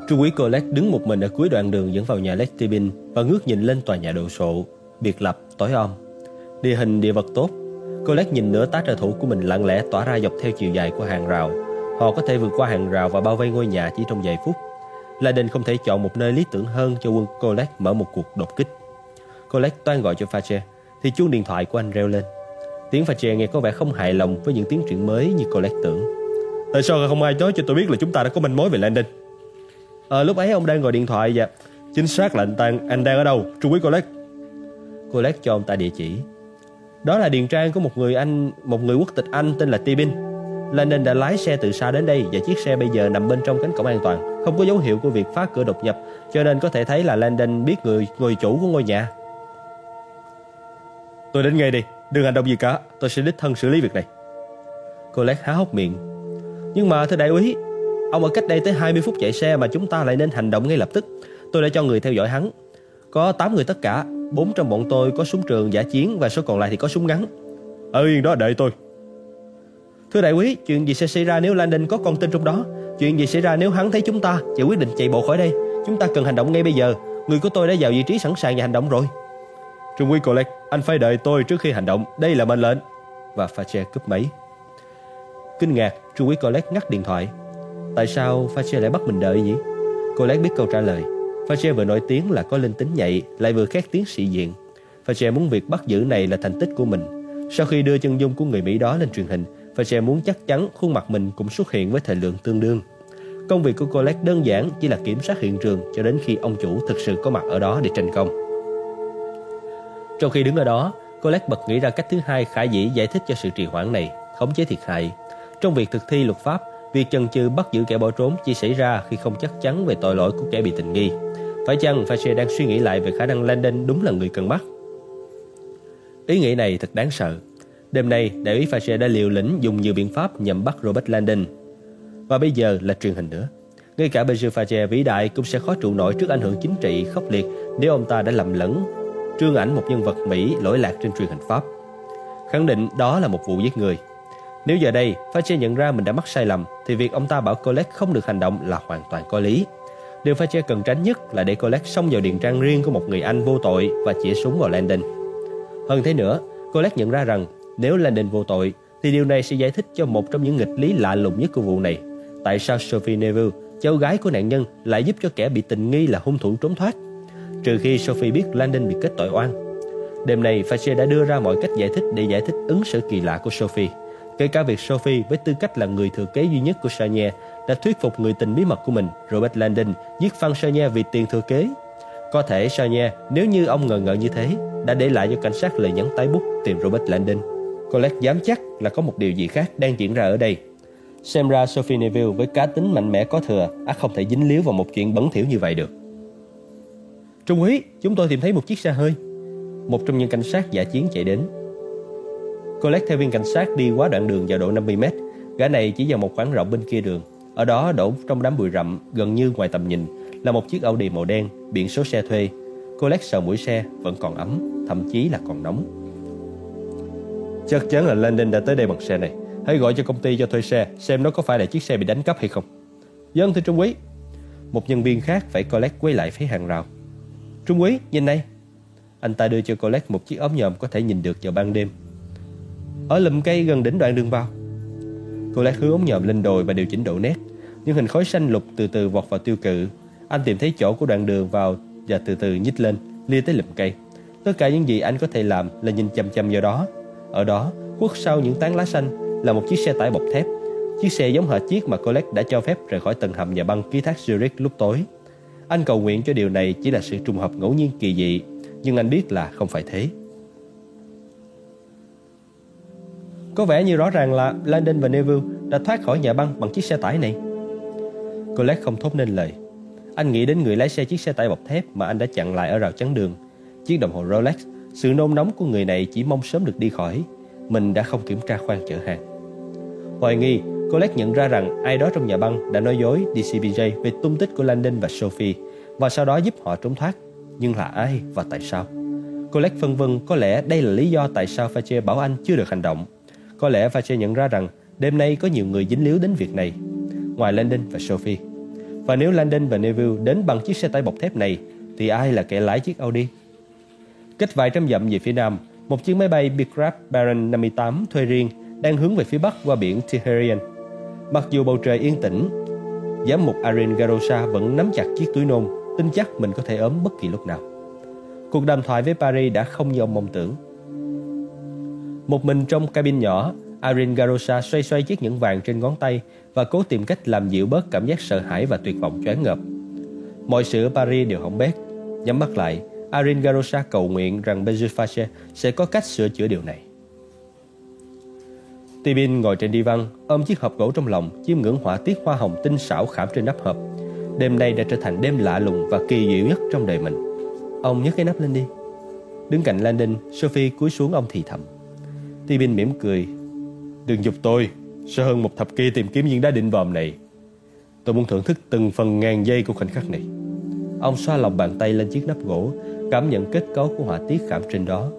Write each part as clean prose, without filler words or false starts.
Trung úy Colette đứng một mình ở cuối đoạn đường dẫn vào nhà Letibin và ngước nhìn lên tòa nhà đồ sộ, biệt lập, tối om. Địa hình địa vật tốt. Colette nhìn nửa tá trợ thủ của mình lặng lẽ tỏa ra dọc theo chiều dài của hàng rào. Họ có thể vượt qua hàng rào và bao vây ngôi nhà chỉ trong vài phút. Landon không thể chọn một nơi lý tưởng hơn cho quân Colette mở một cuộc đột kích. Colette toan gọi cho Fache thì chuông điện thoại của anh reo lên. Tiếng Fache nghe có vẻ không hài lòng với những tiến triển mới như Colette tưởng. Tại sao không ai nói cho tôi biết là chúng ta đã có manh mối về Landon? Lúc ấy ông đang gọi điện thoại và... Chính xác là anh đang ở đâu, Trung úy Colette? Colette cho ông ta địa chỉ. Đó là điền trang của một người quốc tịch Anh tên là Tibin. Landon đã lái xe từ xa đến đây và chiếc xe bây giờ nằm bên trong cánh cổng an toàn, không có dấu hiệu của việc phá cửa đột nhập, cho nên có thể thấy là Landon biết người chủ của ngôi nhà. Tôi đến ngay đi, đừng hành động gì cả, tôi sẽ đích thân xử lý việc này. Colette há hốc miệng. Nhưng mà thưa đại úy, ông ở cách đây tới 20 phút chạy xe mà chúng ta lại nên hành động ngay lập tức. Tôi đã cho người theo dõi hắn. Có 8 người tất cả, 4 trong bọn tôi có súng trường dã chiến và số còn lại thì có súng ngắn. Ở yên đó đợi tôi. Thưa đại úy, chuyện gì sẽ xảy ra nếu Landon có con tin trong đó? Chuyện gì xảy ra nếu hắn thấy chúng ta và quyết định chạy bộ khỏi đây? Chúng ta cần hành động ngay bây giờ. Người của tôi đã vào vị trí sẵn sàng và hành động rồi. Trung úy Colette, anh phải đợi tôi trước khi hành động. Đây là mệnh lệnh. Và Fache cúp máy. Kinh ngạc, Trung úy Colette ngắt điện thoại. Tại sao Fache lại bắt mình đợi nhỉ? Colette biết câu trả lời. Fache vừa nổi tiếng là có linh tính nhạy, lại vừa khét tiếng sĩ diện. Fache muốn việc bắt giữ này là thành tích của mình. Sau khi đưa chân dung của người Mỹ đó lên truyền hình, Fache muốn chắc chắn khuôn mặt mình cũng xuất hiện với thời lượng tương đương. Công việc của Colette đơn giản chỉ là kiểm soát hiện trường cho đến khi ông chủ thực sự có mặt ở đó để tranh công. Trong khi đứng ở đó, Colette bật nghĩ ra cách thứ hai khả dĩ giải thích cho sự trì hoãn này: khống chế thiệt hại. Trong việc thực thi luật pháp, việc chần chừ bắt giữ kẻ bỏ trốn chỉ xảy ra khi không chắc chắn về tội lỗi của kẻ bị tình nghi. Phải chăng Fache đang suy nghĩ lại về khả năng Landon đúng là người cần bắt? Ý nghĩ này thật đáng sợ. Đêm nay, đại úy Fache đã liều lĩnh dùng nhiều biện pháp nhằm bắt Robert Landon. Và bây giờ là truyền hình nữa. Ngay cả Benjamin Fache vĩ đại cũng sẽ khó trụ nổi trước ảnh hưởng chính trị khốc liệt nếu ông ta đã lầm lẫn trương ảnh một nhân vật Mỹ lỗi lạc trên truyền hình Pháp. Khẳng định đó là một vụ giết người. Nếu giờ đây Fache nhận ra mình đã mắc sai lầm thì việc ông ta bảo Colette không được hành động là hoàn toàn có lý. Điều Fache cần tránh nhất là để Colette xông vào điền trang riêng của một người Anh vô tội và chĩa súng vào Landon. Hơn thế nữa, Colette nhận ra rằng nếu Landon vô tội thì điều này sẽ giải thích cho một trong những nghịch lý lạ lùng nhất của vụ này. Tại sao Sophie Neville, cháu gái của nạn nhân, lại giúp cho kẻ bị tình nghi là hung thủ trốn thoát? Trừ khi Sophie biết Landon bị kết tội oan. Đêm nay Fache đã đưa ra mọi cách giải thích để giải thích ứng xử kỳ lạ của Sophie. Kể cả việc Sophie với tư cách là người thừa kế duy nhất của Sonia đã thuyết phục người tình bí mật của mình, Robert Landon, giết Phan Sonia vì tiền thừa kế. Có thể Sonia, nếu như ông ngờ ngợ như thế, đã để lại cho cảnh sát lời nhắn tái bút tìm Robert Landon. Colette dám chắc là có một điều gì khác đang diễn ra ở đây. Xem ra Sophie Neville với cá tính mạnh mẽ có thừa không thể dính líu vào một chuyện bẩn thỉu như vậy được. Trung úy, chúng tôi tìm thấy một chiếc xe hơi. Một trong những cảnh sát dã chiến chạy đến. Colette theo viên cảnh sát đi qua đoạn đường vào độ 50 mét. Gã này chỉ vào một khoảng rộng bên kia đường. Ở đó đổ trong đám bụi rậm gần như ngoài tầm nhìn là một chiếc Audi màu đen, biển số xe thuê. Colette sờ mũi xe vẫn còn ấm, thậm chí là còn nóng. Chắc chắn là Landon đã tới đây bằng xe này. Hãy gọi cho công ty cho thuê xe, xem nó có phải là chiếc xe bị đánh cắp hay không. Vâng thưa Trung úy. Một nhân viên khác phải Colette quay lại phía hàng rào. Trung úy, nhìn này. Anh ta đưa cho Colette một chiếc ống nhòm có thể nhìn được vào ban đêm. Ở lùm cây gần đỉnh đoạn đường vào. Colette hướng ống nhòm lên đồi và điều chỉnh độ nét. Những hình khói xanh lục từ từ vọt vào tiêu cự. Anh tìm thấy chỗ của đoạn đường vào và từ từ nhích lên, lia tới lùm cây. Tất cả những gì anh có thể làm là nhìn chằm chằm vào đó. Ở đó, khuất sau những tán lá xanh là một chiếc xe tải bọc thép. Chiếc xe giống hệt chiếc mà Colette đã cho phép rời khỏi tầng hầm nhà băng ký thác Zurich lúc tối. Anh cầu nguyện cho điều này chỉ là sự trùng hợp ngẫu nhiên kỳ dị, nhưng anh biết là không phải thế. Có vẻ như rõ ràng là Landon và Neville đã thoát khỏi nhà băng bằng chiếc xe tải này. Colette không thốt nên lời. Anh nghĩ đến người lái xe chiếc xe tải bọc thép mà anh đã chặn lại ở rào chắn đường. Chiếc đồng hồ Rolex, sự nôn nóng của người này chỉ mong sớm được đi khỏi. Mình đã không kiểm tra khoang chở hàng. Hoài nghi, Colette nhận ra rằng ai đó trong nhà băng đã nói dối DCBJ về tung tích của Landon và Sophie và sau đó giúp họ trốn thoát. Nhưng là ai và tại sao? Colette phân vân có lẽ đây là lý do tại sao Fache bảo anh chưa được hành động. Có lẽ Fache nhận ra rằng đêm nay có nhiều người dính líu đến việc này, ngoài Landon và Sophie. Và nếu Landon và Neville đến bằng chiếc xe tải bọc thép này thì ai là kẻ lái chiếc Audi? Cách vài trăm dặm về phía nam, một chiếc máy bay Beechcraft Baron 58 thuê riêng đang hướng về phía bắc qua biển Tyrrhenian. Mặc dù bầu trời yên tĩnh, giám mục Arin Garosa vẫn nắm chặt chiếc túi nôn, tin chắc mình có thể ốm bất kỳ lúc nào. Cuộc đàm thoại với Paris đã không như ông mong tưởng. Một mình trong cabin nhỏ, Arin Garosa xoay xoay chiếc nhẫn vàng trên ngón tay và cố tìm cách làm dịu bớt cảm giác sợ hãi và tuyệt vọng choáng ngợp. Mọi sự ở Paris đều hỏng bét. Nhắm mắt lại, Arin Garosa cầu nguyện rằng Bejufache sẽ có cách sửa chữa điều này. Tibin ngồi trên đi văn, ôm chiếc hộp gỗ trong lòng, chiêm ngưỡng họa tiết hoa hồng tinh xảo khảm trên nắp hộp. Đêm nay đã trở thành đêm lạ lùng và kỳ diệu nhất trong đời mình. Ông nhấc cái nắp lên đi. Đứng cạnh Landon, Sophie cúi xuống ông thì thầm. Tibin mỉm cười. Đừng giục tôi. Sau hơn một thập kỷ tìm kiếm viên đá định vòm này, tôi muốn thưởng thức từng phần ngàn giây của khoảnh khắc này. Ông xoa lòng bàn tay lên chiếc nắp gỗ, cảm nhận kết cấu của họa tiết khảm trên đó.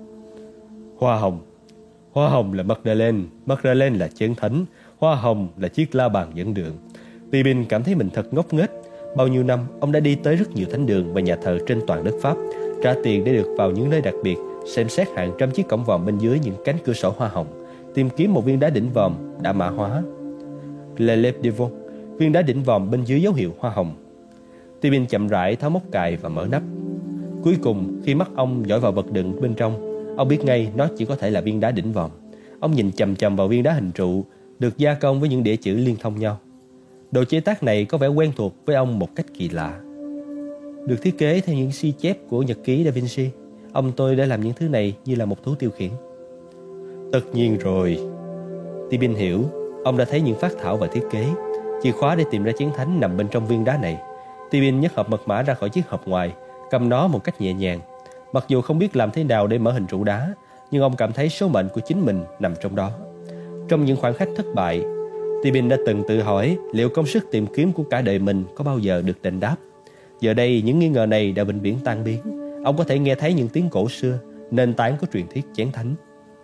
Hoa hồng là Magdalene là chén thánh, hoa hồng là chiếc la bàn dẫn đường. Tibin cảm thấy mình thật ngốc nghếch. Bao nhiêu năm ông đã đi tới rất nhiều thánh đường và nhà thờ trên toàn đất Pháp, trả tiền để được vào những nơi đặc biệt, xem xét hàng trăm chiếc cổng vòm bên dưới những cánh cửa sổ hoa hồng, tìm kiếm một viên đá đỉnh vòm đã mã hóa. L'Élève Devon, viên đá đỉnh vòm bên dưới dấu hiệu hoa hồng. Tibin chậm rãi tháo móc cài và mở nắp. Cuối cùng, khi mắt ông dõi vào vật đựng bên trong, ông biết ngay nó chỉ có thể là viên đá đỉnh vòm. Ông nhìn chằm chằm vào viên đá hình trụ, được gia công với những đĩa chữ liên thông nhau. Đồ chế tác này có vẻ quen thuộc với ông một cách kỳ lạ. Được thiết kế theo những ghi chép của nhật ký Da Vinci, ông tôi đã làm những thứ này như là một thú tiêu khiển. Tất nhiên rồi. Tibin hiểu, ông đã thấy những phác thảo và thiết kế. Chìa khóa để tìm ra chén thánh nằm bên trong viên đá này. Tibin nhấc hộp mật mã ra khỏi chiếc hộp ngoài, cầm nó một cách nhẹ nhàng. Mặc dù không biết làm thế nào để mở hình trụ đá, nhưng ông cảm thấy số mệnh của chính mình nằm trong đó. Trong những khoảnh khắc thất bại, Tibin đã từng tự hỏi liệu công sức tìm kiếm của cả đời mình có bao giờ được đền đáp. Giờ đây những nghi ngờ này đã vĩnh viễn tan biến. Ông có thể nghe thấy những tiếng cổ xưa, nền tảng của truyền thuyết chén thánh.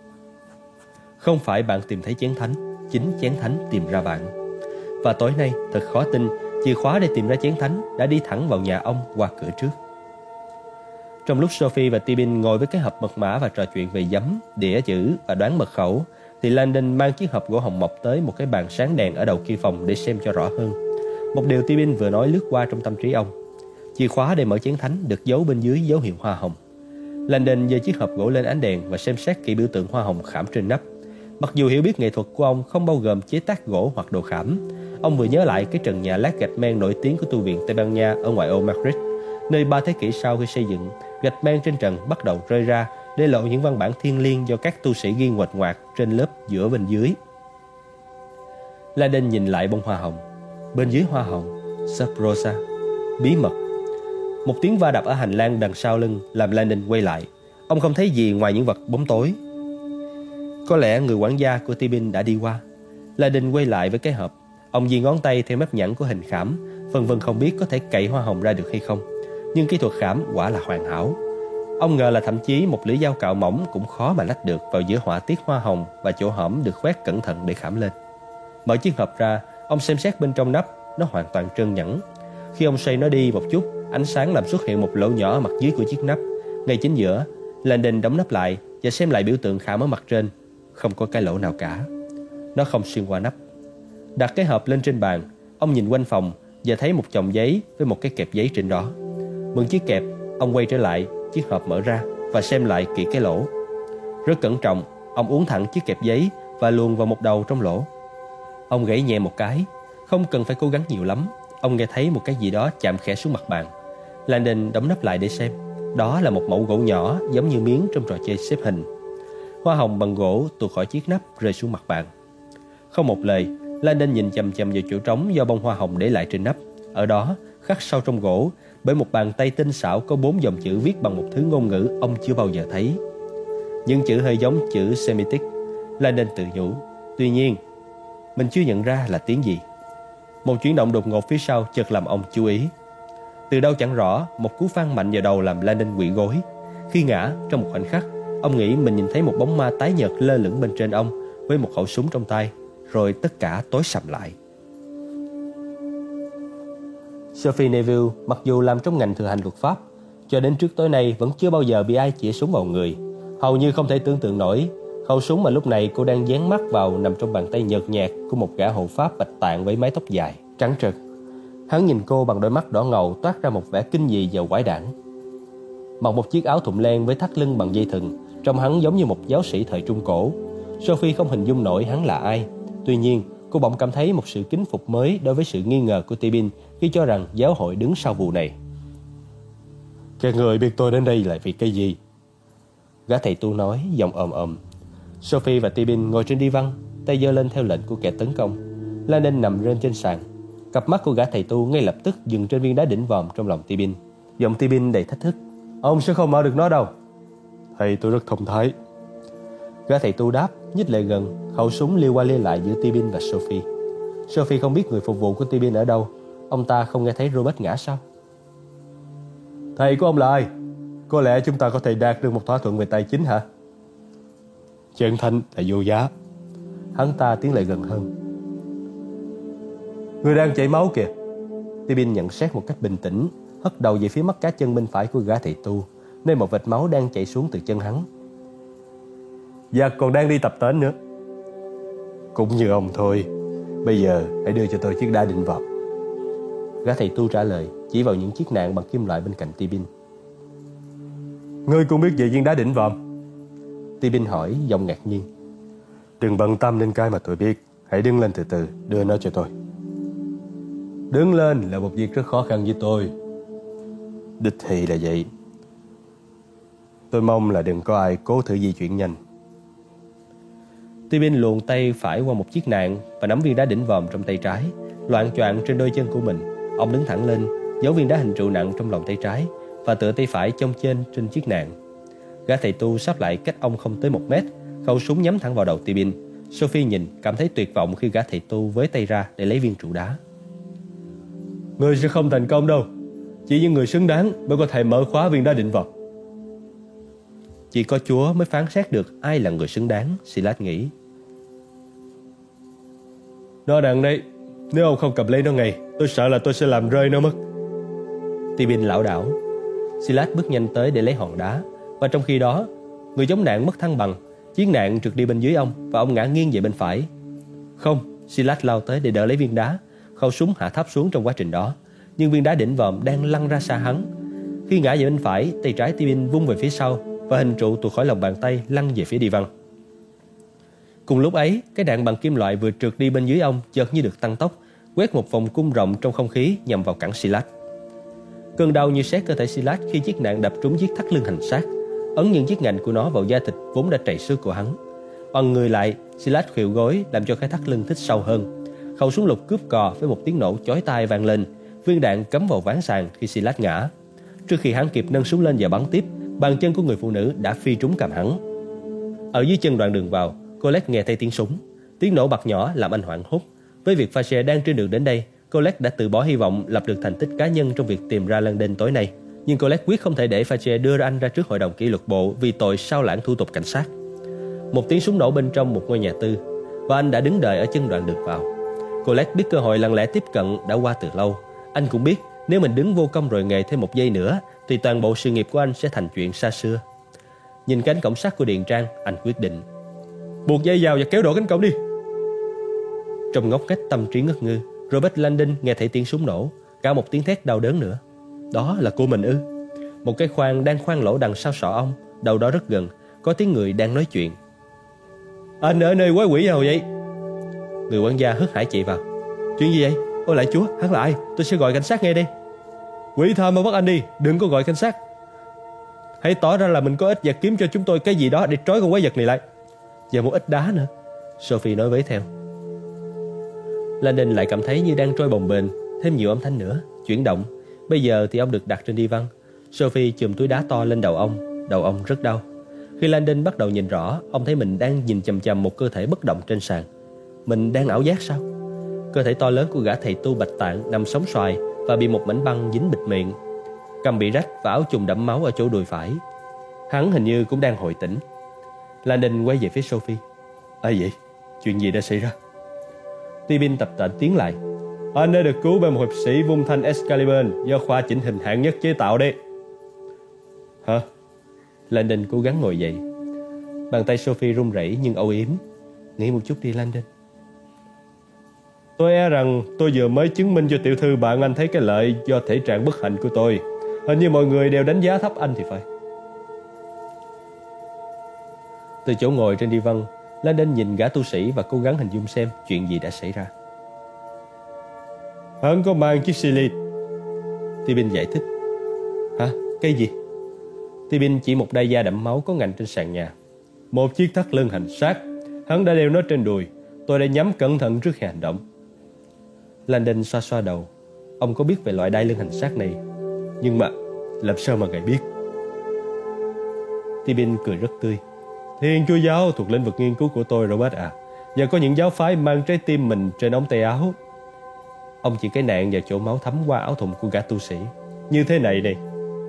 Không phải bạn tìm thấy chén thánh, chính chén thánh tìm ra bạn. Và tối nay, thật khó tin, chìa khóa để tìm ra chén thánh đã đi thẳng vào nhà ông qua cửa trước. Trong lúc Sophie và Tibin ngồi với cái hộp mật mã và trò chuyện về giấm, đĩa chữ và đoán mật khẩu, thì Landon mang chiếc hộp gỗ hồng mộc tới một cái bàn sáng đèn ở đầu kia phòng để xem cho rõ hơn. Một điều Tibin vừa nói lướt qua trong tâm trí ông. Chìa khóa để mở chén thánh được giấu bên dưới dấu hiệu hoa hồng. Landon giơ chiếc hộp gỗ lên ánh đèn và xem xét kỹ biểu tượng hoa hồng khảm trên nắp. Mặc dù hiểu biết nghệ thuật của ông không bao gồm chế tác gỗ hoặc đồ khảm, ông vừa nhớ lại cái trần nhà lát gạch men nổi tiếng của tu viện Tây Ban Nha ở ngoại ô Madrid, nơi 3 thế kỷ sau khi xây dựng, gạch men trên trần bắt đầu rơi ra để lộ những văn bản thiêng liêng do các tu sĩ ghi nguệch ngoạc trên lớp giữa bên dưới. Landon nhìn lại bông hoa hồng. Bên dưới hoa hồng, Sub Rosa, bí mật. Một tiếng va đập ở hành lang đằng sau lưng làm Landon quay lại. Ông không thấy gì ngoài những vật bóng tối. Có lẽ người quản gia của Tibin đã đi qua. Landon quay lại với cái hộp. Ông di ngón tay theo mép nhẵn của hình khảm, phân vân không biết có thể cậy hoa hồng ra được hay không. Nhưng kỹ thuật khảm quả là hoàn hảo. Ông ngờ là thậm chí một lưỡi dao cạo mỏng cũng khó mà lách được vào giữa họa tiết hoa hồng và chỗ hõm được khoét cẩn thận để khảm lên. Mở chiếc hộp ra, ông xem xét bên trong nắp, nó hoàn toàn trơn nhẵn. Khi ông xoay nó đi một chút, ánh sáng làm xuất hiện một lỗ nhỏ ở mặt dưới của chiếc nắp. Ngay chính giữa, Landon đóng nắp lại và xem lại biểu tượng khảm ở mặt trên. Không có cái lỗ nào cả. Nó không xuyên qua nắp. Đặt cái hộp lên trên bàn, ông nhìn quanh phòng và thấy một chồng giấy với một cái kẹp giấy trên đó. Mượn chiếc kẹp, ông quay trở lại, chiếc hộp mở ra và xem lại kỹ cái lỗ. Rất cẩn trọng, ông uốn thẳng chiếc kẹp giấy và luồn vào một đầu trong lỗ. Ông gãy nhẹ một cái, không cần phải cố gắng nhiều lắm. Ông nghe thấy một cái gì đó chạm khẽ xuống mặt bàn. Landon đóng nắp lại để xem. Đó là một mẩu gỗ nhỏ giống như miếng trong trò chơi xếp hình. Hoa hồng bằng gỗ tuột khỏi chiếc nắp rơi xuống mặt bàn. Không một lời, Landon nhìn chằm chằm vào chỗ trống do bông hoa hồng để lại trên nắp. Ở đó, khắc sâu trong gỗ, bởi một bàn tay tinh xảo có 4 dòng chữ viết bằng một thứ ngôn ngữ ông chưa bao giờ thấy. Những chữ hơi giống chữ Semitic. Landon tự nhủ. Tuy nhiên, mình chưa nhận ra là tiếng gì. Một chuyển động đột ngột phía sau chợt làm ông chú ý. Từ đâu chẳng rõ, một cú phang mạnh vào đầu làm Landon quỵ gối. Khi ngã, trong một khoảnh khắc, ông nghĩ mình nhìn thấy một bóng ma tái nhợt lơ lửng bên trên ông với một khẩu súng trong tay, rồi tất cả tối sầm lại. Sophie Neville mặc dù làm trong ngành thừa hành luật pháp, cho đến trước tối nay vẫn chưa bao giờ bị ai chĩa súng vào người. Hầu như không thể tưởng tượng nổi khẩu súng mà lúc này cô đang dán mắt vào nằm trong bàn tay nhợt nhạt của một gã hộ pháp bạch tạng với mái tóc dài, trắng trợt. Hắn nhìn cô bằng đôi mắt đỏ ngầu toát ra một vẻ kinh dị và quái đản. Mặc một chiếc áo thụng len với thắt lưng bằng dây thừng, trông hắn giống như một giáo sĩ thời Trung Cổ. Sophie không hình dung nổi hắn là ai. Tuy nhiên, cô bỗng cảm thấy một sự kính phục mới đối với sự nghi ngờ của Tibin khi cho rằng giáo hội đứng sau vụ này. Các người biết tôi đến đây là vì cái gì? Gã thầy tu nói, giọng ồm ồm. Sophie và Tibin ngồi trên đi văn, tay giơ lên theo lệnh của kẻ tấn công. Landon nằm trên trên sàn. Cặp mắt của gã thầy tu ngay lập tức dừng trên viên đá đỉnh vòm trong lòng Tibin. Giọng Tibin đầy thách thức. Ông sẽ không mở được nó đâu. Thầy tôi rất thông thái. Gã thầy tu đáp, nhích lại gần, khẩu súng liêu qua liêu lại giữa Tibin và Sophie. Sophie không biết người phục vụ của Tibin ở đâu. Ông ta không nghe thấy Robert ngã sao? Thầy của ông là ai? Có lẽ chúng ta có thể đạt được một thỏa thuận về tài chính hả? Chân thành là vô giá. Hắn ta tiến lại gần hơn. Người đang chảy máu kìa. Tibin nhận xét một cách bình tĩnh, hất đầu về phía mắt cá chân bên phải của gã thầy tu, nơi một vệt máu đang chảy xuống từ chân hắn. Và còn đang đi tập tễnh nữa. Cũng như ông thôi. Bây giờ hãy đưa cho tôi chiếc đá đinh vòm. Gã thầy tu trả lời, chỉ vào những chiếc nạn bằng kim loại bên cạnh Tibin. Ngươi cũng biết về viên đá đỉnh vòm? Tibin hỏi, giọng ngạc nhiên. Đừng bận tâm đến cái mà tôi biết. Hãy đứng lên từ từ, đưa nó cho tôi. Đứng lên là một việc rất khó khăn với tôi. Đích thị là vậy. Tôi mong là đừng có ai cố thử di chuyển nhanh. Tibin luồn tay phải qua một chiếc nạn và nắm viên đá đỉnh vòm trong tay trái, loạng choạng trên đôi chân của mình. Ông đứng thẳng lên, giấu viên đá hình trụ nặng trong lòng tay trái và tựa tay phải chông trên chiếc nạn. Gã thầy tu sắp lại cách ông không tới 1 mét, khẩu súng nhắm thẳng vào đầu Tibin. Sophie nhìn, cảm thấy tuyệt vọng khi gã thầy tu với tay ra để lấy viên trụ đá. Ngươi sẽ không thành công đâu. Chỉ những người xứng đáng mới có thể mở khóa viên đá định vòm. Chỉ có Chúa mới phán xét được ai là người xứng đáng, Silas nghĩ. Nó nặng đấy. Nếu ông không cầm lấy nó ngay, tôi sợ là tôi sẽ làm rơi nó mất. Tibin lảo đảo. Silas bước nhanh tới để lấy hòn đá. Và trong khi đó, người chống nạn mất thăng bằng. Chiếc nạn trượt đi bên dưới ông và ông ngã nghiêng về bên phải. Không, Silas lao tới để đỡ lấy viên đá. Khẩu súng hạ thấp xuống trong quá trình đó, nhưng viên đá đỉnh vòm đang lăn ra xa hắn. Khi ngã về bên phải, tay trái Tibin vung về phía sau và hình trụ tuột khỏi lòng bàn tay lăn về phía đi văn. Cùng lúc ấy, cái đạn bằng kim loại vừa trượt đi bên dưới ông chợt như được tăng tốc, quét một vòng cung rộng trong không khí nhằm vào cẳng Silas. Cơn đau như xé cơ thể Silas khi chiếc nạn đập trúng chiếc thắt lưng hành xác, ấn những chiếc ngạnh của nó vào da thịt vốn đã trầy xước của hắn. Oằn người lại, Silas khuỵu gối làm cho cái thắt lưng thít sâu hơn. Khẩu súng lục cướp cò với một tiếng nổ chói tai vang lên. Viên đạn cắm vào ván sàn khi Silas ngã. Trước khi hắn kịp nâng súng lên và bắn tiếp, bàn chân của người phụ nữ đã phi trúng cằm hắn. Ở dưới chân đoạn đường vào, Colette nghe thấy tiếng súng. Tiếng nổ bật nhỏ làm anh hoảng hốt. Với việc Fache đang trên đường đến đây, Colette đã từ bỏ hy vọng lập được thành tích cá nhân trong việc tìm ra Landon tối nay. Nhưng Colette quyết không thể để Fache đưa anh ra trước hội đồng kỷ luật bộ vì tội sao lãng thủ tục cảnh sát. Một tiếng súng nổ bên trong một ngôi nhà tư và anh đã đứng đợi ở chân đoạn đường vào. Colette biết cơ hội lặng lẽ tiếp cận đã qua từ lâu. Anh cũng biết nếu mình đứng vô công rồi nghề thêm 1 giây nữa thì toàn bộ sự nghiệp của anh sẽ thành chuyện xa xưa. Nhìn cánh cổng sắt của Điền Trang, anh quyết định buộc dây vào và kéo đổ cánh cổng đi. Trong ngóc ngách tâm trí ngất ngư, Robert Landon nghe thấy tiếng súng nổ, cả một tiếng thét đau đớn nữa. Đó là của mình ư? Một cái khoan đang khoan lỗ đằng sau sọ ông, đầu đó rất gần, có tiếng người đang nói chuyện. Anh ở nơi quái quỷ nào vậy? Người quản gia hớt hải chạy vào. Chuyện gì vậy? Ôi lạy Chúa, hắn là ai? Tôi sẽ gọi cảnh sát ngay đây. Quỷ tha mà bắt anh đi, đừng có gọi cảnh sát. Hãy tỏ ra là mình có ích và kiếm cho chúng tôi cái gì đó để trói con quái vật này lại. Và một ít đá nữa, Sophie nói với theo. Landon lại cảm thấy như đang trôi bồng bềnh, thêm nhiều âm thanh nữa, chuyển động. Bây giờ thì ông được đặt trên đi văn. Sophie chùm túi đá to lên đầu ông rất đau. Khi Landon bắt đầu nhìn rõ, ông thấy mình đang nhìn chằm chằm một cơ thể bất động trên sàn. Mình đang ảo giác sao? Cơ thể to lớn của gã thầy tu bạch tạng nằm sóng xoài và bị một mảnh băng dính bịt miệng. Cằm bị rách và áo chùng đẫm máu ở chỗ đùi phải. Hắn hình như cũng đang hồi tỉnh. Landon quay về phía Sophie. Ai vậy? Chuyện gì đã xảy ra? Tibin tập tễnh tiến lại. Anh đã được cứu bởi một hiệp sĩ vung thanh Excalibur do khoa chỉnh hình hạng nhất chế tạo đấy. Hả? Landon cố gắng ngồi dậy. Bàn tay Sophie run rẩy nhưng âu yếm. Nghĩ một chút đi Landon. Tôi e rằng tôi vừa mới chứng minh cho tiểu thư bạn anh thấy cái lợi do thể trạng bất hạnh của tôi. Hình như mọi người đều đánh giá thấp anh thì phải. Từ chỗ ngồi trên đi văn, Landon nhìn gã tu sĩ và cố gắng hình dung xem chuyện gì đã xảy ra. Hắn có mang chiếc Silith. Tibin giải thích. Hả? Cái gì? Tibin chỉ một đai da đẫm máu có ngạnh trên sàn nhà. Một chiếc thắt lưng hành xác. Hắn đã đeo nó trên đùi. Tôi đã nhắm cẩn thận trước khi hành động. Landon xoa xoa đầu. Ông có biết về loại đai lưng hành xác này, nhưng mà làm sao mà ngài biết? Tibin cười rất tươi. Thiên Chúa giáo thuộc lĩnh vực nghiên cứu của tôi, Robert à. Và có những giáo phái mang trái tim mình trên ống tay áo. Ông chỉ cái nạn và chỗ máu thấm qua áo thun của gã tu sĩ. Như thế này đây.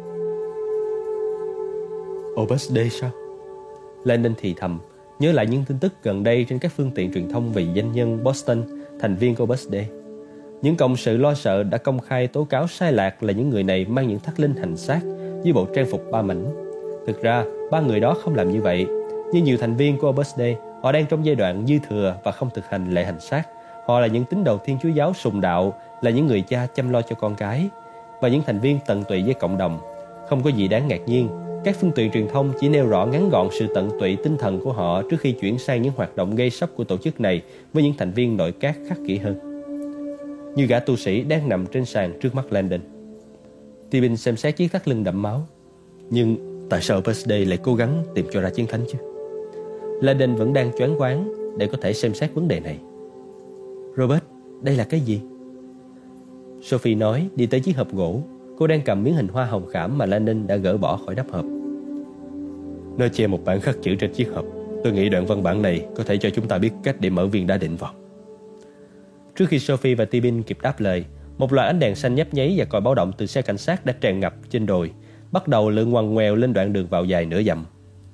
Opus Dei sao? Landon thì thầm, nhớ lại những tin tức gần đây trên các phương tiện truyền thông về doanh nhân Boston, thành viên của Opus Dei. Những cộng sự lo sợ đã công khai tố cáo sai lạc là những người này mang những thắt lưng hành xác với bộ trang phục 3 mảnh. Thực ra, 3 người đó không làm như vậy. Như nhiều thành viên của Opus Dei, họ đang trong giai đoạn dư thừa và không thực hành lễ hành xác. Họ là những tín đồ Thiên Chúa giáo sùng đạo, là những người cha chăm lo cho con cái và những thành viên tận tụy với cộng đồng. Không có gì đáng ngạc nhiên. Các phương tiện truyền thông chỉ nêu rõ ngắn gọn sự tận tụy tinh thần của họ trước khi chuyển sang những hoạt động gây sốc của tổ chức này với những thành viên nội các khắc kỷ hơn. Như gã tu sĩ đang nằm trên sàn trước mắt Landon. Tibin xem xét chiếc thắt lưng đẫm máu. Nhưng tại sao Opus Dei lại cố gắng tìm cho ra chiến thánh chứ? Landon vẫn đang choáng váng để có thể xem xét vấn đề này. Robert, đây là cái gì? Sophie nói, đi tới chiếc hộp gỗ. Cô đang cầm miếng hình hoa hồng khảm mà Landon đã gỡ bỏ khỏi nắp hộp. Nó che một bản khắc chữ trên chiếc hộp. Tôi nghĩ đoạn văn bản này có thể cho chúng ta biết cách để mở viên đá định vào. Trước khi Sophie và Tibin kịp đáp lời, một loạt ánh đèn xanh nhấp nháy và còi báo động từ xe cảnh sát đã tràn ngập trên đồi, bắt đầu lượn ngoằn ngoèo lên đoạn đường vào dài nửa dặm.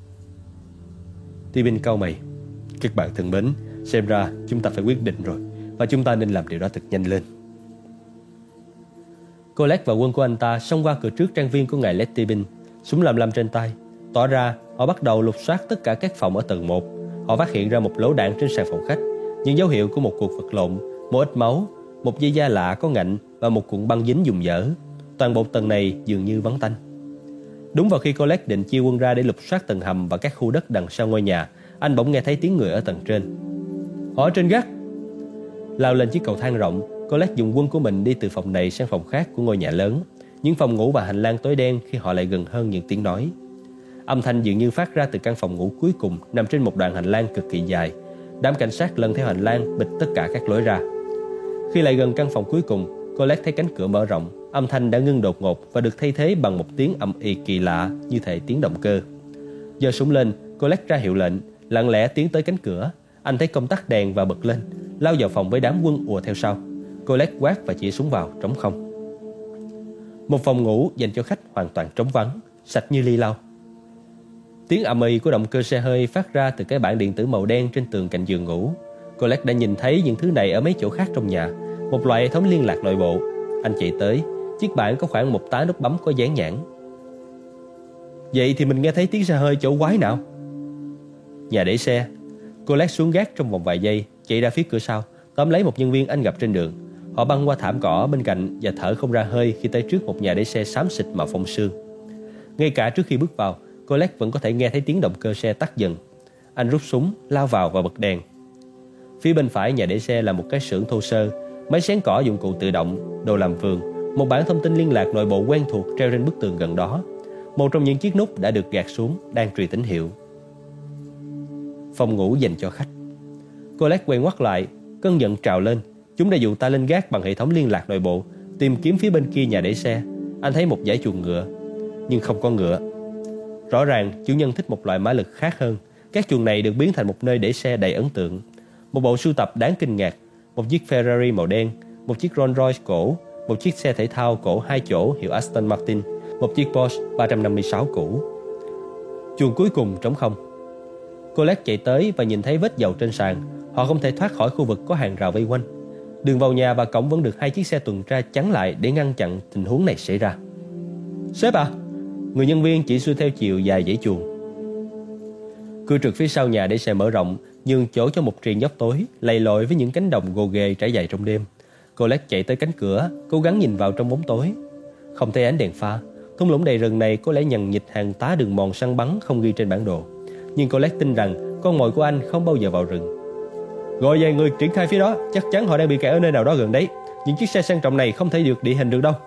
Tibin cau mày. Các bạn thân mến, xem ra chúng ta phải quyết định rồi, và chúng ta nên làm điều đó thật nhanh lên. Colette và quân của anh ta xông qua cửa trước trang viên của ngài Led Tibin, súng lăm trên tay. Tỏ ra, họ bắt đầu lục soát tất cả các phòng ở tầng 1. Họ phát hiện ra một lỗ đạn trên sàn phòng khách, những dấu hiệu của một cuộc vật lộn, một ít máu, một dây da lạ có ngạnh và một cuộn băng dính dùng dở. Toàn bộ tầng này dường như vắng tanh. Đúng vào khi Colette định chia quân ra để lục soát tầng hầm và các khu đất đằng sau ngôi nhà, anh bỗng nghe thấy tiếng người ở tầng trên. Họ ở trên gác. Lao lên chiếc cầu thang rộng, Colette dùng quân của mình đi từ phòng này sang phòng khác của ngôi nhà lớn. Những phòng ngủ và hành lang tối đen khi họ lại gần hơn những tiếng nói. Âm thanh dường như phát ra từ căn phòng ngủ cuối cùng nằm trên một đoạn hành lang cực kỳ dài. Đám cảnh sát lần theo hành lang bịt tất cả các lối ra. Khi lại gần căn phòng cuối cùng, Colette thấy cánh cửa mở rộng. Âm thanh đã ngưng đột ngột và được thay thế bằng một tiếng ầm ĩ kỳ lạ như thể tiếng động cơ. Giơ súng lên, Colette ra hiệu lệnh, lặng lẽ tiến tới cánh cửa. Anh thấy công tắc đèn và bật lên, lao vào phòng với đám quân ùa theo sau. Colette quát và chỉ súng vào, trống không. Một phòng ngủ dành cho khách hoàn toàn trống vắng, sạch như ly lau. Tiếng ầm ĩ của động cơ xe hơi phát ra từ cái bảng điện tử màu đen trên tường cạnh giường ngủ. Colette đã nhìn thấy những thứ này ở mấy chỗ khác trong nhà, một loại hệ thống liên lạc nội bộ. Anh chạy tới, chiếc bảng có khoảng một tá nút bấm có dán nhãn. Vậy thì mình nghe thấy tiếng xe hơi chỗ quái nào? Nhà để xe. Colette xuống gác trong vòng vài giây, chạy ra phía cửa sau, tóm lấy một nhân viên anh gặp trên đường. Họ băng qua thảm cỏ bên cạnh và thở không ra hơi khi tới trước một nhà để xe xám xịt màu phông sương. Ngay cả trước khi bước vào, Colette vẫn có thể nghe thấy tiếng động cơ xe tắt dần. Anh rút súng, lao vào và bật đèn. Phía bên phải nhà để xe là một cái xưởng thô sơ, máy xén cỏ dụng cụ tự động, đồ làm vườn, một bảng thông tin liên lạc nội bộ quen thuộc treo trên bức tường gần đó. Một trong những chiếc nút đã được gạt xuống, đang truyền tín hiệu. Phòng ngủ dành cho khách. Colette quay ngoắt lại, cơn giận trào lên. Chúng đã dụ ta lên gác bằng hệ thống liên lạc nội bộ, tìm kiếm phía bên kia nhà để xe. Anh thấy một dãy chuồng ngựa, nhưng không có ngựa. Rõ ràng chủ nhân thích một loại mã lực khác hơn. Các chuồng này được biến thành một nơi để xe đầy ấn tượng. Một bộ sưu tập đáng kinh ngạc, một chiếc Ferrari màu đen, một chiếc Rolls Royce cổ, một chiếc xe thể thao cổ 2 chỗ hiệu Aston Martin, một chiếc Porsche 356 cũ. Chuồng cuối cùng trống không. Colette chạy tới và nhìn thấy vết dầu trên sàn. Họ không thể thoát khỏi khu vực có hàng rào vây quanh. Đường vào nhà và cổng vẫn được 2 chiếc xe tuần tra chắn lại để ngăn chặn tình huống này xảy ra. Sếp à? Người nhân viên chỉ xuôi theo chiều dài dãy chuồng. Cưa trượt phía sau nhà để xe mở rộng, nhường chỗ cho một triền dốc tối lầy lội với những cánh đồng gồ ghề trải dài trong đêm. Colette chạy tới cánh cửa, cố gắng nhìn vào trong bóng tối. Không thấy ánh đèn pha. Thung lũng đầy rừng này có lẽ nhằn nhịt hàng tá đường mòn săn bắn không ghi trên bản đồ. Nhưng Colette tin rằng con mồi của anh không bao giờ vào rừng. Gọi vài người triển khai phía đó, chắc chắn họ đang bị kẹt ở nơi nào đó gần đấy. Những chiếc xe sang trọng này không thể vượt địa hình được đâu.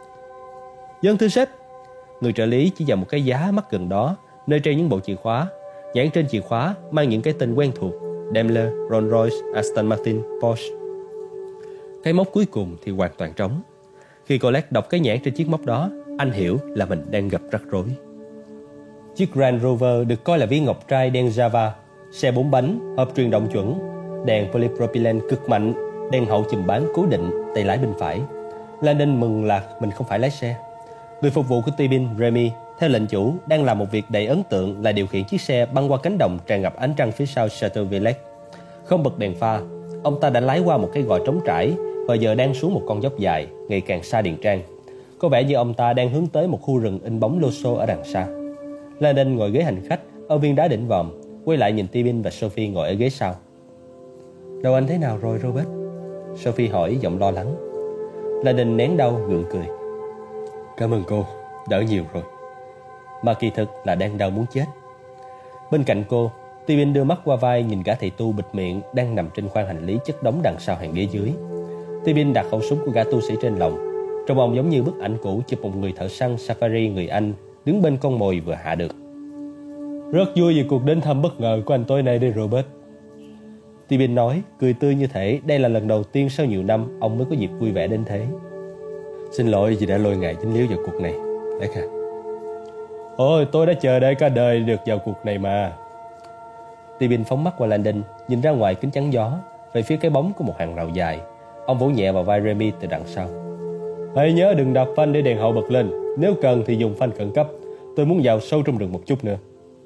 Dân thưa sếp. Người trợ lý chỉ vào một cái giá mắc gần đó, nơi treo những bộ chìa khóa. Nhãn trên chìa khóa mang những cái tên quen thuộc: Daimler, Rolls-Royce, Aston Martin, Porsche. Cái mốc cuối cùng thì hoàn toàn trống. Khi Colette đọc cái nhãn trên chiếc mốc đó, anh hiểu là mình đang gặp rắc rối. Chiếc Range Rover được coi là viên ngọc trai đen Java, xe 4 bánh, hộp truyền động chuẩn, đèn polypropylene cực mạnh, đèn hậu chùm bán cố định, tay lái bên phải. Landon mừng là mình không phải lái xe. Người phục vụ của Tibin, Remy, theo lệnh chủ, đang làm một việc đầy ấn tượng là điều khiển chiếc xe băng qua cánh đồng tràn ngập ánh trăng phía sau Chateau Village. Không bật đèn pha, ông ta đã lái qua một cái gò trống trải và giờ đang xuống một con dốc dài, ngày càng xa Điền Trang. Có vẻ như ông ta đang hướng tới một khu rừng in bóng lô xô ở đằng xa. Landon ngồi ghế hành khách ở viên đá đỉnh vòm, quay lại nhìn Tibin và Sophie ngồi ở ghế sau. Đầu anh thế nào rồi, Robert? Sophie hỏi giọng lo lắng. Landon nén đau gượng cười. Cảm ơn cô, đỡ nhiều rồi. Mà kỳ thực là đang đau muốn chết. Bên cạnh cô, Tibin đưa mắt qua vai nhìn gã thầy tu bịt miệng đang nằm trên khoang hành lý chất đống đằng sau hàng ghế dưới. Tibin đặt khẩu súng của gã tu sĩ trên lòng. Trông ông giống như bức ảnh cũ chụp một người thợ săn safari người Anh đứng bên con mồi vừa hạ được. Rất vui vì cuộc đến thăm bất ngờ của anh tối nay đây, Robert. Tibin nói, cười tươi như thể đây là lần đầu tiên sau nhiều năm ông mới có dịp vui vẻ đến thế. Xin lỗi vì đã lôi ngài dính líu vào cuộc này, Lex à. Ôi, tôi đã chờ đợi cả đời được vào cuộc này mà. Tibin phóng mắt qua Landon, nhìn ra ngoài kính chắn gió, về phía cái bóng của một hàng rào dài. Ông vỗ nhẹ vào vai Remy từ đằng sau. Hãy nhớ đừng đạp phanh để đèn hậu bật lên. Nếu cần thì dùng phanh khẩn cấp. Tôi muốn vào sâu trong rừng một chút nữa.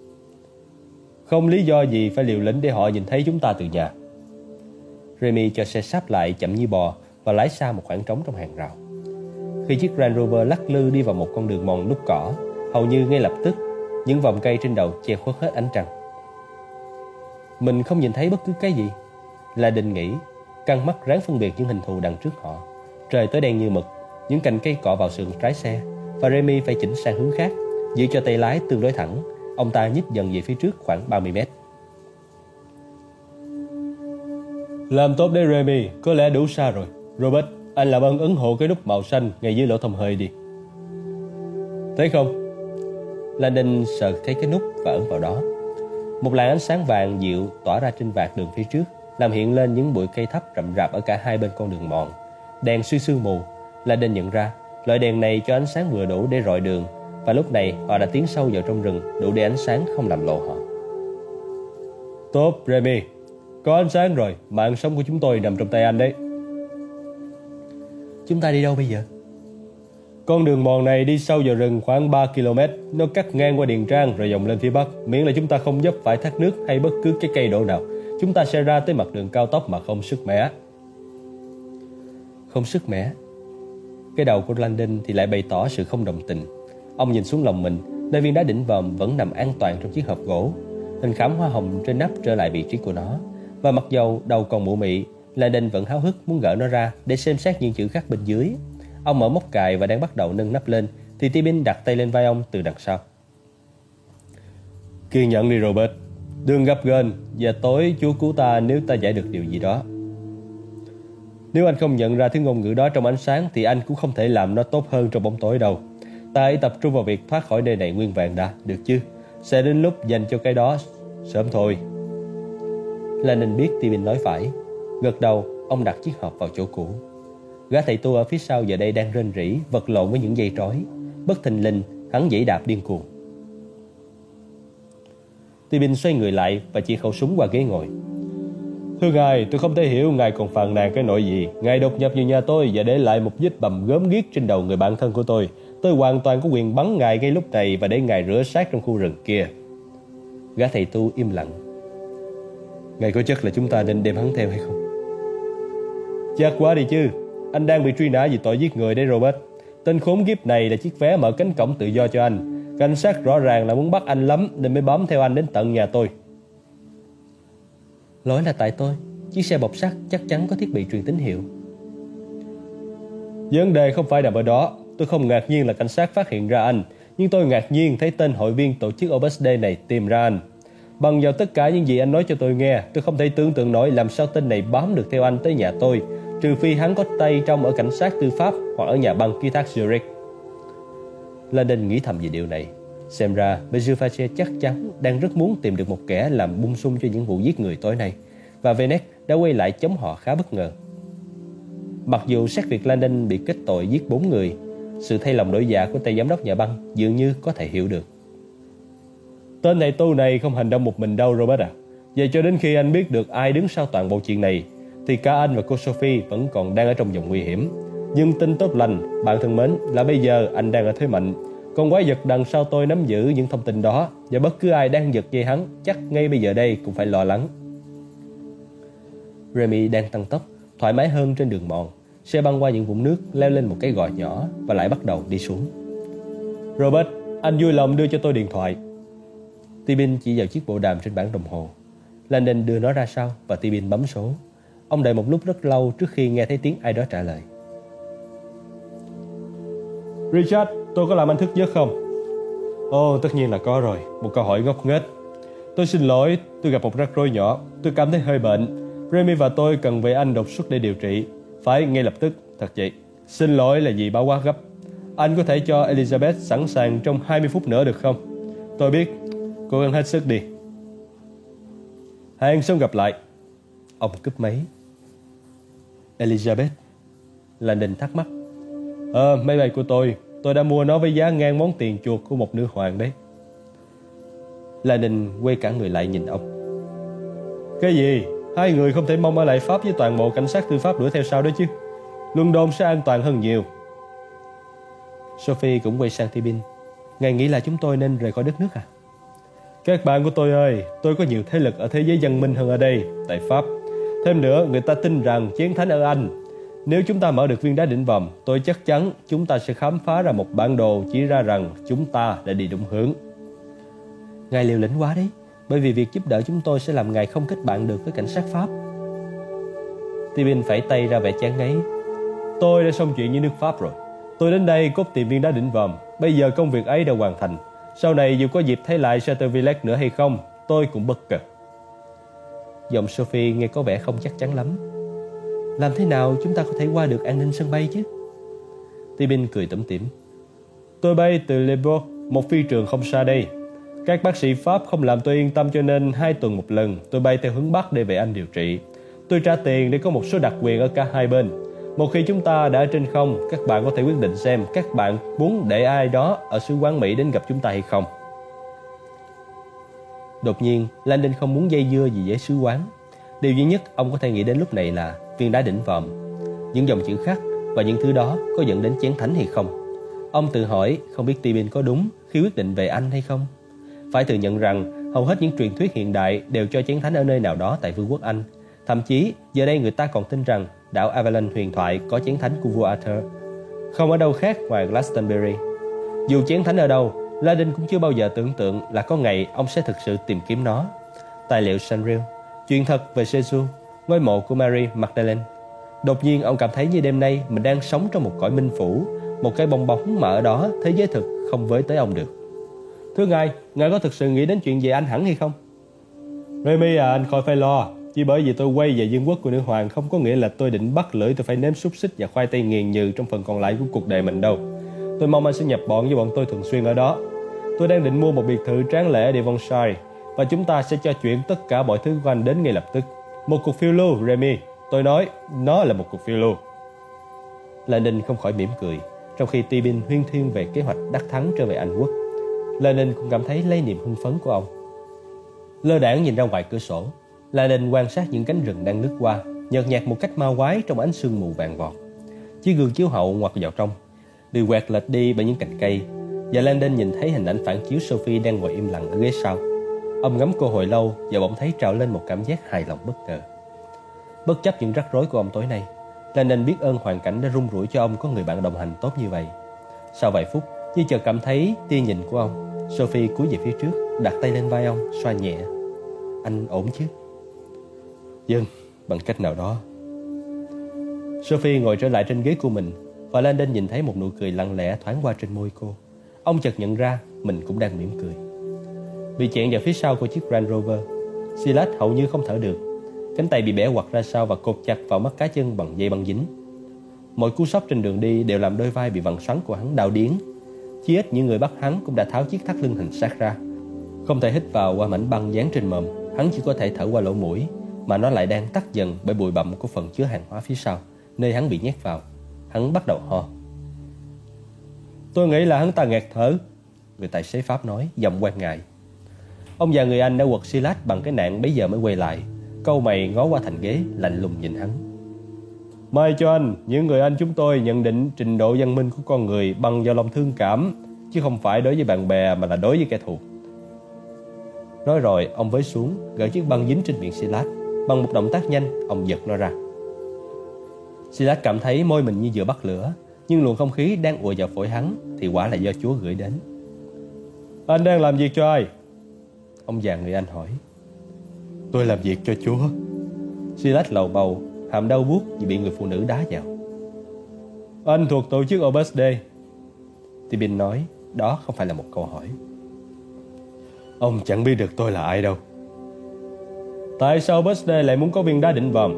Không lý do gì phải liều lĩnh để họ nhìn thấy chúng ta từ nhà. Remy cho xe sáp lại chậm như bò và lái xa một khoảng trống trong hàng rào. Khi chiếc Range Rover lắc lư đi vào một con đường mòn nút cỏ, hầu như ngay lập tức những vòng cây trên đầu che khuất hết ánh trăng. Mình không nhìn thấy bất cứ cái gì. Landon nghĩ, căng mắt ráng phân biệt những hình thù đằng trước họ. Trời tối đen như mực, những cành cây cọ vào sườn trái xe, và Remy phải chỉnh sang hướng khác, giữ cho tay lái tương đối thẳng. Ông ta nhích dần về phía trước khoảng 30 mét. Làm tốt đấy Remy, có lẽ đủ xa rồi. Robert, anh làm ơn ấn hộ cái nút màu xanh ngay dưới lỗ thông hơi đi. Thấy không? Landon sờ thấy cái nút và ấn vào đó. Một làn ánh sáng vàng dịu tỏa ra trên vạt đường phía trước, làm hiện lên những bụi cây thấp rậm rạp ở cả hai bên con đường mòn. Đèn suy sương mù. Landon nhận ra loại đèn này cho ánh sáng vừa đủ để rọi đường, và lúc này họ đã tiến sâu vào trong rừng, đủ để ánh sáng không làm lộ họ. Tốt, Remy, có ánh sáng rồi, mạng sống của chúng tôi nằm trong tay anh đấy. Chúng ta đi đâu bây giờ? Con đường mòn này đi sâu vào rừng khoảng 3 km. Nó cắt ngang qua Điền Trang rồi dòng lên phía bắc. Miễn là chúng ta không vấp phải thác nước hay bất cứ cái cây đổ nào, chúng ta sẽ ra tới mặt đường cao tốc mà không sức mẻ. Không sức mẻ? Cái đầu của Landon thì lại bày tỏ sự không đồng tình. Ông nhìn xuống lòng mình, nơi viên đá đỉnh vòm vẫn nằm an toàn trong chiếc hộp gỗ. Hình khảm hoa hồng trên nắp trở lại vị trí của nó. Và mặc dầu đầu còn mụ mị, Landon vẫn háo hức muốn gỡ nó ra để xem xét những chữ khắc bên dưới. Ông mở móc cài và đang bắt đầu nâng nắp lên thì Tibin đặt tay lên vai ông từ đằng sau. Kiên nhẫn đi Robert, đừng gấp gơn, và tối Chúa cứu ta nếu ta giải được điều gì đó. Nếu anh không nhận ra thứ ngôn ngữ đó trong ánh sáng thì anh cũng không thể làm nó tốt hơn trong bóng tối đâu. Ta hãy tập trung vào việc thoát khỏi nơi này nguyên vẹn đã, được chứ? Sẽ đến lúc dành cho cái đó sớm thôi. Landon biết Tibin nói phải. Gật đầu, ông đặt chiếc hộp vào chỗ cũ. Gã thầy tu ở phía sau giờ đây đang rên rỉ, vật lộn với những dây trói. Bất thình lình, hắn giãy đạp điên cuồng. Tibin xoay người lại và chỉ khẩu súng qua ghế ngồi. Thưa ngài, tôi không thể hiểu ngài còn phàn nàn cái nỗi gì. Ngài đột nhập vào nhà tôi và để lại một vết bầm gớm ghiếc trên đầu người bạn thân của tôi. Tôi hoàn toàn có quyền bắn ngài ngay lúc này và để ngài rửa xác trong khu rừng kia. Gã thầy tu im lặng. Ngài có chắc là chúng ta nên đem hắn theo hay không? Chắc quá đi chứ. Anh đang bị truy nã vì tội giết người đấy Robert. Tên khốn kiếp này là chiếc vé mở cánh cổng tự do cho anh. Cảnh sát rõ ràng là muốn bắt anh lắm nên mới bám theo anh đến tận nhà tôi. Lỗi là tại tôi. Chiếc xe bọc sắt chắc chắn có thiết bị truyền tín hiệu. Vấn đề không phải nằm ở đó. Tôi không ngạc nhiên là cảnh sát phát hiện ra anh, nhưng tôi ngạc nhiên thấy tên hội viên tổ chức Opus Dei này tìm ra anh. Bằng vào tất cả những gì anh nói cho tôi nghe, tôi không thể tưởng tượng nổi làm sao tên này bám được theo anh tới nhà tôi, trừ phi hắn có tay trong ở cảnh sát tư pháp hoặc ở nhà băng ký thác Zurich. Landon nghĩ thầm về điều này. Xem ra Bejufache chắc chắn đang rất muốn tìm được một kẻ làm bung sung cho những vụ giết người tối nay, và Venet đã quay lại chống họ khá bất ngờ. Mặc dù xét việc Landon bị kết tội giết 4 người, sự thay lòng đổi dạ của tay giám đốc nhà băng dường như có thể hiểu được. Tên này tu này không hành động một mình đâu Robert à. Vậy cho đến khi anh biết được ai đứng sau toàn bộ chuyện này, thì cả anh và cô Sophie vẫn còn đang ở trong vùng nguy hiểm. Nhưng tin tốt lành, bạn thân mến, là bây giờ anh đang ở thế mạnh. Con quái vật đằng sau tôi nắm giữ những thông tin đó, và bất cứ ai đang giật dây hắn chắc ngay bây giờ đây cũng phải lo lắng. Remy đang tăng tốc, thoải mái hơn trên đường mòn. Xe băng qua những vũng nước, leo lên một cái gò nhỏ và lại bắt đầu đi xuống. Robert, anh vui lòng đưa cho tôi điện thoại. Tibin chỉ vào chiếc bộ đàm trên bảng đồng hồ. Landon đưa nó ra sau và Tibin bấm số. Ông đợi một lúc rất lâu trước khi nghe thấy tiếng ai đó trả lời. Richard, tôi có làm anh thức giấc không? Ồ, tất nhiên là có rồi. Một câu hỏi ngốc nghếch. Tôi xin lỗi, tôi gặp một rắc rối nhỏ. Tôi cảm thấy hơi bệnh. Remy và tôi cần về anh đột xuất để điều trị. Phải ngay lập tức, thật vậy. Xin lỗi là vì báo quá gấp. Anh có thể cho Elizabeth sẵn sàng trong 20 phút nữa được không? Tôi biết, cố gắng hết sức đi. Hẹn sớm gặp lại. Ông cúp máy. Elizabeth? Landon thắc mắc. Máy bay của tôi đã mua nó với giá ngang món tiền chuộc của một nữ hoàng đấy. Landon quay cả người lại nhìn ông. Cái gì? Hai người không thể mong ở lại Pháp với toàn bộ cảnh sát tư pháp đuổi theo sau đó chứ? London sẽ an toàn hơn nhiều. Sophie cũng quay sang Tibin. Ngài nghĩ là chúng tôi nên rời khỏi đất nước à? Các bạn của tôi ơi, tôi có nhiều thế lực ở thế giới văn minh hơn ở đây, tại Pháp. Thêm nữa, người ta tin rằng chiến thánh ở Anh. Nếu chúng ta mở được viên đá đỉnh vòm, tôi chắc chắn chúng ta sẽ khám phá ra một bản đồ chỉ ra rằng chúng ta đã đi đúng hướng. Ngài liều lĩnh quá đấy, bởi vì việc giúp đỡ chúng tôi sẽ làm ngài không kết bạn được với cảnh sát Pháp. Tibin phẩy tay ra vẻ chán ngấy. Tôi đã xong chuyện với nước Pháp rồi. Tôi đến đây cốt tìm viên đá đỉnh vòm. Bây giờ công việc ấy đã hoàn thành. Sau này dù có dịp thấy lại Chateau Villette nữa hay không, tôi cũng bất cập. Giọng Sophie nghe có vẻ không chắc chắn lắm. Làm thế nào chúng ta có thể qua được an ninh sân bay chứ? Tibin cười tủm tỉm. Tôi bay từ Le Bourg, một phi trường không xa đây. Các bác sĩ Pháp không làm tôi yên tâm cho nên 2 tuần một lần tôi bay theo hướng Bắc để về Anh điều trị. Tôi trả tiền để có một số đặc quyền ở cả hai bên. Một khi chúng ta đã ở trên không, các bạn có thể quyết định xem các bạn muốn để ai đó ở sứ quán Mỹ đến gặp chúng ta hay không. Đột nhiên, Landon không muốn dây dưa gì với sứ quán. Điều duy nhất ông có thể nghĩ đến lúc này là viên đá đỉnh vòm. Những dòng chữ khắc và những thứ đó có dẫn đến chén thánh hay không? Ông tự hỏi không biết Tibin có đúng khi quyết định về Anh hay không. Phải thừa nhận rằng hầu hết những truyền thuyết hiện đại đều cho chén thánh ở nơi nào đó tại vương quốc Anh. Thậm chí giờ đây người ta còn tin rằng đảo Avalon huyền thoại có chén thánh của vua Arthur, không ở đâu khác ngoài Glastonbury. Dù chén thánh ở đâu, Landon cũng chưa bao giờ tưởng tượng là có ngày ông sẽ thực sự tìm kiếm nó. Tài liệu Sanrio, chuyện thật về Jesus, ngôi mộ của Mary Magdalene. Đột nhiên ông cảm thấy như đêm nay mình đang sống trong một cõi minh phủ, một cái bong bóng mà ở đó thế giới thực không với tới ông được. Thưa ngài có thực sự nghĩ đến chuyện về anh hẳn hay không? Remy à, anh khỏi phải lo. Chỉ bởi vì tôi quay về vương quốc của nữ hoàng không có nghĩa là tôi định bắt lưỡi tôi phải nếm xúc xích và khoai tây nghiền nhừ trong phần còn lại của cuộc đời mình đâu. Tôi mong anh sẽ nhập bọn với bọn tôi thường xuyên ở đó. Tôi đang định mua một biệt thự tráng lệ ở Devonshire và chúng ta sẽ cho chuyển tất cả mọi thứ của anh đến ngay lập tức. Một cuộc phiêu lưu, Remy. Tôi nói, nó là một cuộc phiêu lưu. Landon không khỏi mỉm cười, trong khi Tibin huyên thuyên về kế hoạch đắc thắng trở về Anh quốc. Landon cũng cảm thấy lấy niềm hưng phấn của ông. Lơ đãng nhìn ra ngoài cửa sổ, Landon quan sát những cánh rừng đang lướt qua, nhợt nhạt một cách ma quái trong ánh sương mù vàng vọt. Chiếc gương chiếu hậu ngoặt vào trong, bị quẹt lệch đi bởi những cành cây, và Landon nhìn thấy hình ảnh phản chiếu Sophie đang ngồi im lặng ở ghế sau. Ông ngắm cô hồi lâu và bỗng thấy trào lên một cảm giác hài lòng bất ngờ. Bất chấp những rắc rối của ông tối nay, Landon biết ơn hoàn cảnh đã rung rủi cho ông có người bạn đồng hành tốt như vậy. Sau vài phút, như chợt cảm thấy tia nhìn của ông, Sophie cúi về phía trước, đặt tay lên vai ông, xoa nhẹ. Anh ổn chứ? Vâng, bằng cách nào đó. Sophie ngồi trở lại trên ghế của mình, và Landon nhìn thấy một nụ cười lặng lẽ thoáng qua trên môi cô. Ông chợt nhận ra mình cũng đang mỉm cười. Bị chẹn vào phía sau của chiếc Range Rover, Silas hầu như không thở được. Cánh tay bị bẻ ngoặt ra sau và cột chặt vào mắt cá chân bằng dây băng dính. Mọi cú sốc trên đường đi đều làm đôi vai bị vặn xoắn của hắn đau điếng. Chí ít những người bắt hắn cũng đã tháo chiếc thắt lưng hình sát ra. Không thể hít vào qua mảnh băng dán trên mồm, hắn chỉ có thể thở qua lỗ mũi, mà nó lại đang tắt dần bởi bụi bặm của phần chứa hàng hóa phía sau, nơi hắn bị nhét vào. Hắn bắt đầu ho. Tôi nghĩ là hắn ta nghẹt thở, người tài xế Pháp nói, giọng quan ngại. Ông già người Anh đã quật Silas bằng cái nạn bấy giờ mới quay lại, cau mày ngó qua thành ghế, lạnh lùng nhìn hắn. May cho anh, những người Anh chúng tôi nhận định trình độ văn minh của con người bằng vào lòng thương cảm, chứ không phải đối với bạn bè mà là đối với kẻ thù. Nói rồi, ông với xuống, gỡ chiếc băng dính trên miệng Silas. Bằng một động tác nhanh, ông giật nó ra. Silas cảm thấy môi mình như vừa bắt lửa, nhưng luồng không khí đang ùa vào phổi hắn thì quả là do Chúa gửi đến. Anh đang làm việc cho ai? Ông già người Anh hỏi. Tôi làm việc cho Chúa. Silas lầu bầu, hàm đau buốt vì bị người phụ nữ đá vào. Anh thuộc tổ chức Opus Dei. Tibin nói, đó không phải là một câu hỏi. Ông chẳng biết được tôi là ai đâu. Tại sao Opus Dei lại muốn có viên đá đỉnh vòm?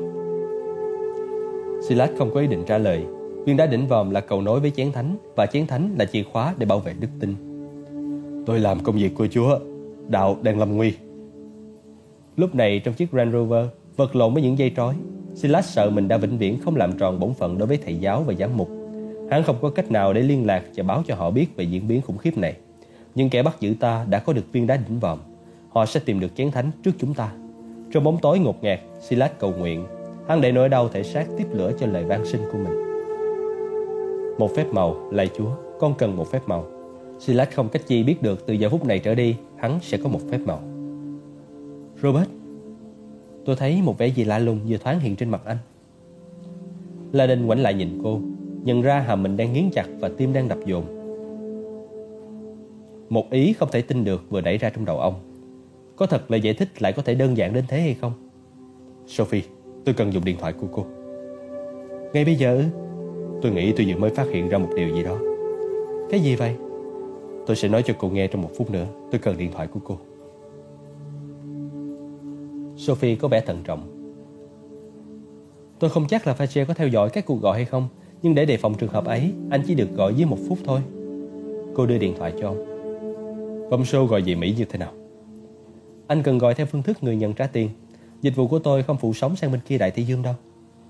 Silas không có ý định trả lời. Viên đá đỉnh vòm là cầu nối với chén thánh, và chén thánh là chìa khóa để bảo vệ đức tin. Tôi làm công việc của Chúa. Đạo đang lâm nguy. Lúc này trong chiếc Range Rover vật lộn với những dây trói, Silas sợ mình đã vĩnh viễn không làm tròn bổn phận đối với thầy giáo và giám mục. Hắn không có cách nào để liên lạc và báo cho họ biết về diễn biến khủng khiếp này. Nhưng kẻ bắt giữ ta đã có được viên đá đỉnh vòm. Họ sẽ tìm được chén thánh trước chúng ta. Trong bóng tối ngột ngạt, Silas cầu nguyện. Hắn để nỗi đau thể xác tiếp lửa cho lời van xin của mình. Một phép màu, lạy Chúa, con cần một phép màu. Silas không cách chi biết được từ giờ phút này trở đi hắn sẽ có một phép màu. Robert, tôi thấy một vẻ gì lạ lùng vừa thoáng hiện trên mặt anh. Landon ngoảnh lại nhìn cô, nhận ra hàm mình đang nghiến chặt và tim đang đập dồn. Một ý không thể tin được vừa nảy ra trong đầu ông. Có thật lời giải thích lại có thể đơn giản đến thế hay không? Sophie, tôi cần dùng điện thoại của cô. Ngay bây giờ? Tôi nghĩ tôi vừa mới phát hiện ra một điều gì đó. Cái gì vậy? Tôi sẽ nói cho cô nghe trong một phút nữa. Tôi cần điện thoại của cô. Sophie có vẻ thận trọng. Tôi không chắc là Fache có theo dõi các cuộc gọi hay không, nhưng để đề phòng trường hợp ấy, anh chỉ được gọi dưới 1 phút thôi. Cô đưa điện thoại cho ông. Bấm số gọi về Mỹ như thế nào? Anh cần gọi theo phương thức người nhận trả tiền. Dịch vụ của tôi không phụ sóng sang bên kia đại Tây Dương đâu.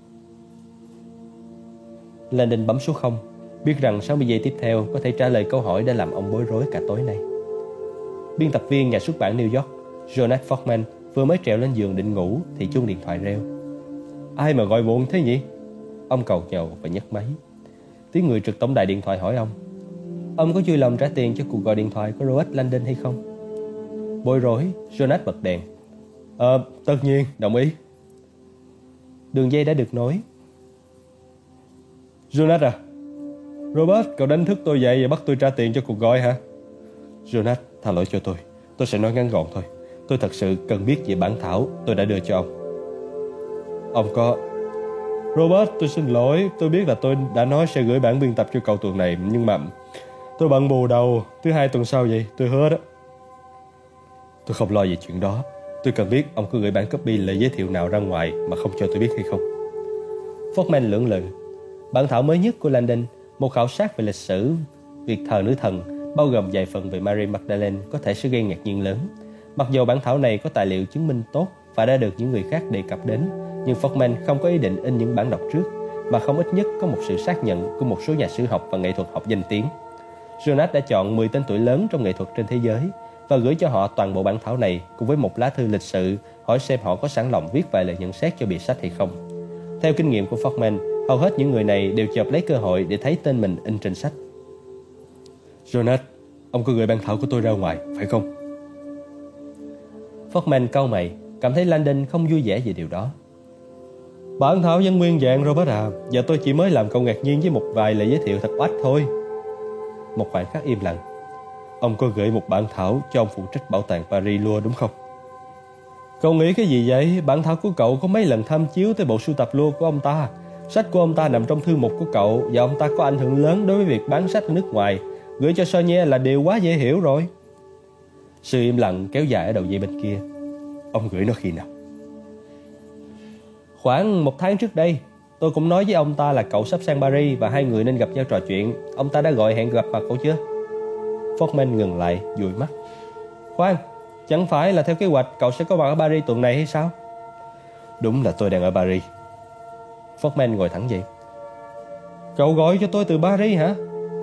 Landon bấm số 0, biết rằng 60 giây tiếp theo có thể trả lời câu hỏi đã làm ông bối rối cả tối nay. Biên tập viên nhà xuất bản New York, Jonas Forman, vừa mới trèo lên giường định ngủ thì chuông điện thoại reo. Ai mà gọi muộn thế nhỉ? Ông cầu nhàu và nhấc máy. Tiếng người trực tổng đài điện thoại hỏi ông có vui lòng trả tiền cho cuộc gọi điện thoại của Robert Landon hay không? Bối rối, Jonas bật đèn. Tất nhiên, đồng ý. Đường dây đã được nối. Jonas à? Robert, cậu đánh thức tôi dậy và bắt tôi trả tiền cho cuộc gọi hả? Jonas, tha lỗi cho tôi sẽ nói ngắn gọn thôi. Tôi thật sự cần biết về bản thảo tôi đã đưa cho ông. Ông có... Robert, tôi xin lỗi. Tôi biết là tôi đã nói sẽ gửi bản biên tập cho cậu tuần này, nhưng mà tôi bận bù đầu. Thứ 2 tuần sau vậy, tôi hứa đó. Tôi không lo về chuyện đó. Tôi cần biết ông có gửi bản copy lời giới thiệu nào ra ngoài mà không cho tôi biết hay không. Forman lưỡng lự. Bản thảo mới nhất của Landon, một khảo sát về lịch sử việc thờ nữ thần, bao gồm vài phần về Mary Magdalene, có thể sẽ gây ngạc nhiên lớn. Mặc dù bản thảo này có tài liệu chứng minh tốt và đã được những người khác đề cập đến, nhưng Forman không có ý định in những bản đọc trước, mà không ít nhất có một sự xác nhận của một số nhà sử học và nghệ thuật học danh tiếng. Jonas đã chọn 10 tên tuổi lớn trong nghệ thuật trên thế giới và gửi cho họ toàn bộ bản thảo này cùng với một lá thư lịch sự hỏi xem họ có sẵn lòng viết vài lời nhận xét cho bìa sách hay không. Theo kinh nghiệm của Forman, hầu hết những người này đều chộp lấy cơ hội để thấy tên mình in trên sách. Jonas, ông có gửi bản thảo của tôi ra ngoài, phải không? Forman cau mày, cảm thấy Landon không vui vẻ về điều đó. Bản thảo vẫn nguyên vẹn Robert à, và tôi chỉ mới làm cậu ngạc nhiên với một vài lời giới thiệu thật oách thôi. Một khoảnh khắc im lặng. Ông có gửi một bản thảo cho ông phụ trách bảo tàng Paris Louvre đúng không? Cậu nghĩ cái gì vậy? Bản thảo của cậu có mấy lần tham chiếu tới bộ sưu tập Louvre của ông ta. Sách của ông ta nằm trong thư mục của cậu, và ông ta có ảnh hưởng lớn đối với việc bán sách ở nước ngoài. Gửi cho Sonia là điều quá dễ hiểu rồi. Sự im lặng kéo dài ở đầu dây bên kia. Ông gửi nó khi nào? Khoảng 1 tháng trước đây. Tôi cũng nói với ông ta là cậu sắp sang Paris và hai người nên gặp nhau trò chuyện. Ông ta đã gọi hẹn gặp mặt cậu chưa? Fortman ngừng lại, dụi mắt. Khoan, chẳng phải là theo kế hoạch cậu sẽ có mặt ở Paris tuần này hay sao? Đúng là tôi đang ở Paris. Fortman ngồi thẳng dậy. Cậu gọi cho tôi từ Paris hả?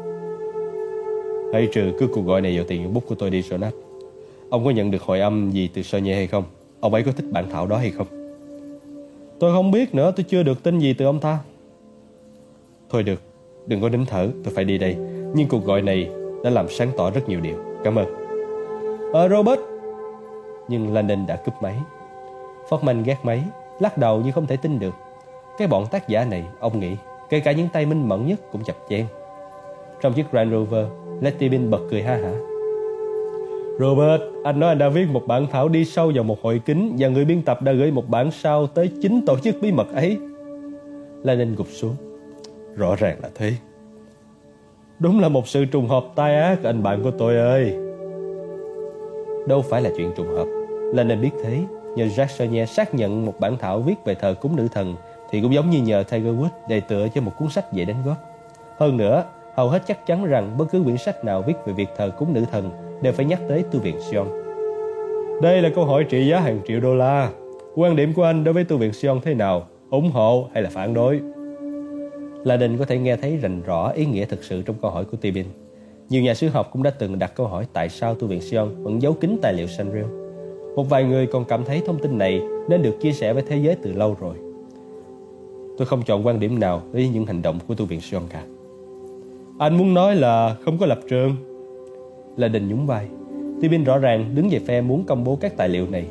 Hãy trừ cứ cuộc gọi này vào tiền bút của tôi đi, Jonas. Ông có nhận được hồi âm gì từ Sonia hay không? Ông ấy có thích bản thảo đó hay không? Tôi không biết nữa, tôi chưa được tin gì từ ông ta. Thôi được, đừng có nín thở, tôi phải đi đây. Nhưng cuộc gọi này đã làm sáng tỏ rất nhiều điều. Cảm ơn. Robert. Nhưng Landon đã cúp máy. Fortman gác máy, lắc đầu như không thể tin được. Cái bọn tác giả này, ông nghĩ, kể cả những tay minh mẫn nhất cũng chập chênh. Trong chiếc Range Rover, Letty Bin bật cười ha hả. Robert, anh nói anh đã viết một bản thảo đi sâu vào một hội kính, và người biên tập đã gửi một bản sao tới chính tổ chức bí mật ấy. Landon gục xuống. Rõ ràng là thế. Đúng là một sự trùng hợp tai ác, anh bạn của tôi ơi. Đâu phải là chuyện trùng hợp. Landon biết thế. Nhờ Jacques Sonia xác nhận một bản thảo viết về thờ cúng nữ thần, thì cũng giống như nhờ Tiger Woods đề tựa cho một cuốn sách dễ đánh góp. Hơn nữa, hầu hết chắc chắn rằng bất cứ quyển sách nào viết về việc thờ cúng nữ thần đều phải nhắc tới tu viện Sion. Đây là câu hỏi trị giá hàng triệu đô la. Quan điểm của anh đối với tu viện Sion thế nào? Ủng hộ hay là phản đối? Landon có thể nghe thấy rành rõ ý nghĩa thực sự trong câu hỏi của Tibin. Nhiều nhà sử học cũng đã từng đặt câu hỏi tại sao tu viện Sion vẫn giấu kín tài liệu Sanrio. Một vài người còn cảm thấy thông tin này nên được chia sẻ với thế giới từ lâu rồi. Tôi không chọn quan điểm nào với những hành động của tu viện Sion cả. Anh muốn nói là không có lập trường? Landon nhún vai. Tibin rõ ràng đứng về phe muốn công bố các tài liệu này.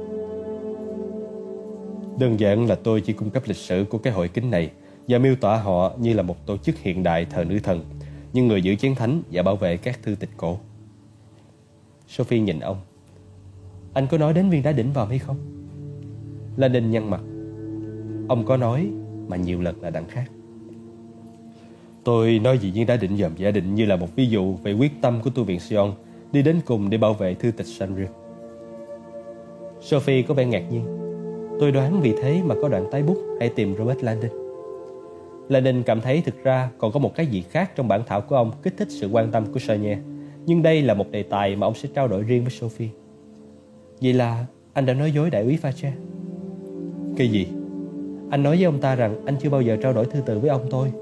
Đơn giản là tôi chỉ cung cấp lịch sử của cái hội kính này và miêu tả họ như là một tổ chức hiện đại thờ nữ thần, nhưng người giữ chén thánh và bảo vệ các thư tịch cổ. Sophie nhìn ông. Anh có nói đến viên đá đỉnh vòm hay không? Landon nhăn mặt. Ông có nói, mà nhiều lần là đằng khác. Tôi nói về viên đá đỉnh vòm giả định như là một ví dụ về quyết tâm của tu viện Sion đi đến cùng để bảo vệ thư tịch Sanrio. Sophie có vẻ ngạc nhiên. Tôi đoán vì thế mà có đoạn tái bút hay tìm Robert Landon. Landon cảm thấy thực ra còn có một cái gì khác trong bản thảo của ông kích thích sự quan tâm của Sonia. Nhưng đây là một đề tài mà ông sẽ trao đổi riêng với Sophie. Vậy là anh đã nói dối đại úy Fache. Cái gì? Anh nói với ông ta rằng anh chưa bao giờ trao đổi thư từ với ông tôi.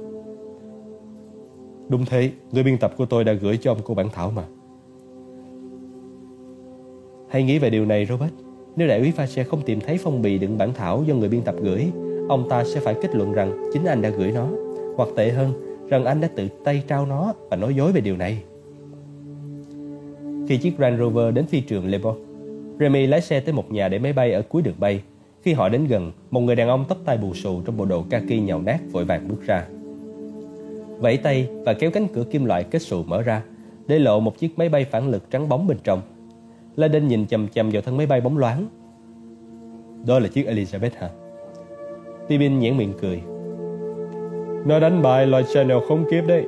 Đúng thế, người biên tập của tôi đã gửi cho ông cô bản thảo mà. Hãy nghĩ về điều này, Robert. Nếu đại úy Fache không tìm thấy phong bì đựng bản thảo do người biên tập gửi, ông ta sẽ phải kết luận rằng chính anh đã gửi nó, hoặc tệ hơn, rằng anh đã tự tay trao nó và nói dối về điều này. Khi chiếc Range Rover đến phi trường Le Bon, Remy lái xe tới một nhà để máy bay ở cuối đường bay. Khi họ đến gần, một người đàn ông tóc tai bù xù trong bộ đồ kaki nhàu nát vội vàng bước ra, vẫy tay và kéo cánh cửa kim loại kết xù mở ra, để lộ một chiếc máy bay phản lực trắng bóng bên trong. Landon nhìn chằm chằm vào thân máy bay bóng loáng. Đó là chiếc Elizabeth hả? Tibin nhếch miệng cười. Nó đánh bại loài Channel khốn kiếp đấy.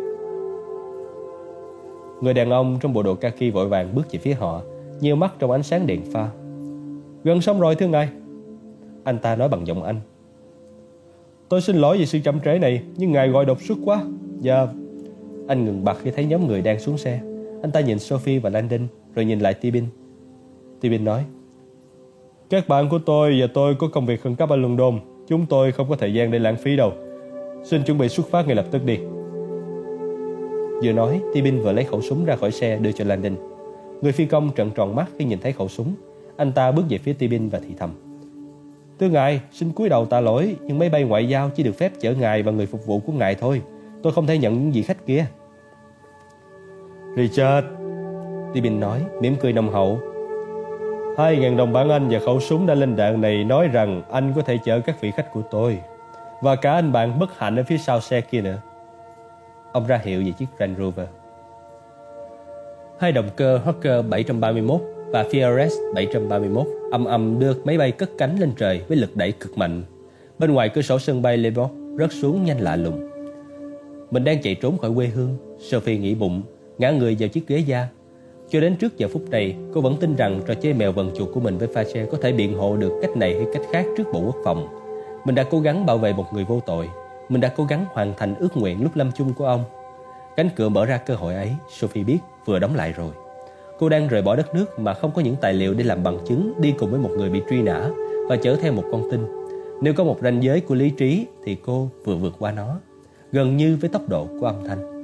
Người đàn ông trong bộ đồ kaki vội vàng bước về phía họ, nheo mắt trong ánh sáng đèn pha. Gần xong rồi thưa ngài. Anh ta nói bằng giọng Anh. Tôi xin lỗi vì sự chậm trễ này, nhưng ngài gọi đột xuất quá. Dạ. Anh ngừng bặt khi thấy nhóm người đang xuống xe. Anh ta nhìn Sophie và Landon, rồi nhìn lại Tibin. Tibin nói, các bạn của tôi và tôi có công việc khẩn cấp ở London. Chúng tôi không có thời gian để lãng phí đâu. Xin chuẩn bị xuất phát ngay lập tức đi. Vừa nói, Tibin vừa lấy khẩu súng ra khỏi xe đưa cho Landon. Người phi công trợn tròn mắt khi nhìn thấy khẩu súng. Anh ta bước về phía Tibin và thì thầm, thưa ngài, xin cúi đầu tạ lỗi, nhưng máy bay ngoại giao chỉ được phép chở ngài và người phục vụ của ngài thôi. Tôi không thể nhận những vị khách kia. Richard, Tibin nói, mỉm cười nồng hậu. 2.000 đồng bảng Anh và khẩu súng đã lên đạn này nói rằng anh có thể chở các vị khách của tôi. Và cả anh bạn bất hạnh ở phía sau xe kia nữa. Ông ra hiệu về chiếc Range Rover. Hai động cơ Hawker 731 và Fiera's 731 ầm ầm đưa máy bay cất cánh lên trời với lực đẩy cực mạnh. Bên ngoài cửa sổ sân bay Lebord rớt xuống nhanh lạ lùng. Mình đang chạy trốn khỏi quê hương, Sophie nghĩ bụng, ngã người vào chiếc ghế da. Cho đến trước giờ phút này, cô vẫn tin rằng trò chơi mèo vần chuột của mình với Fache có thể biện hộ được cách này hay cách khác trước Bộ Quốc phòng. Mình đã cố gắng bảo vệ một người vô tội. Mình đã cố gắng hoàn thành ước nguyện lúc lâm chung của ông. Cánh cửa mở ra cơ hội ấy, Sophie biết, vừa đóng lại rồi. Cô đang rời bỏ đất nước mà không có những tài liệu để làm bằng chứng đi cùng với một người bị truy nã và chở theo một con tin. Nếu có một ranh giới của lý trí thì cô vừa vượt qua nó, gần như với tốc độ của âm thanh.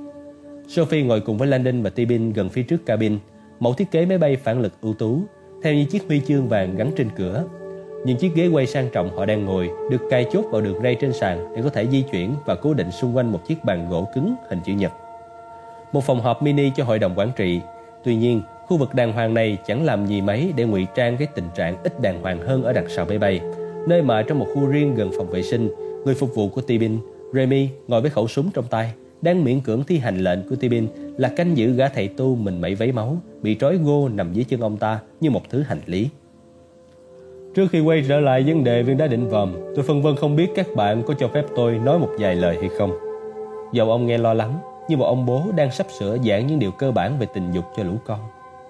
Sophie ngồi cùng với Landon và Tibin gần phía trước cabin, mẫu thiết kế máy bay phản lực ưu tú, theo như chiếc huy chương vàng gắn trên cửa. Những chiếc ghế quay sang trọng họ đang ngồi được cài chốt vào đường ray trên sàn để có thể di chuyển và cố định xung quanh một chiếc bàn gỗ cứng hình chữ nhật. Một phòng họp mini cho hội đồng quản trị. Tuy nhiên, khu vực đàng hoàng này chẳng làm gì mấy để ngụy trang cái tình trạng ít đàng hoàng hơn ở đằng sau máy bay, nơi mà trong một khu riêng gần phòng vệ sinh, người phục vụ của Tibin, Remy, ngồi với khẩu súng trong tay, đang miễn cưỡng thi hành lệnh của Tibin là canh giữ gã thầy tu mình mẩy váy máu, bị trói gô nằm dưới chân ông ta như một thứ hành lý. Trước khi quay trở lại vấn đề viên đá định vòm, tôi phân vân không biết các bạn có cho phép tôi nói một vài lời hay không. Dầu ông nghe lo lắng, như một ông bố đang sắp sửa giảng những điều cơ bản về tình dục cho lũ con.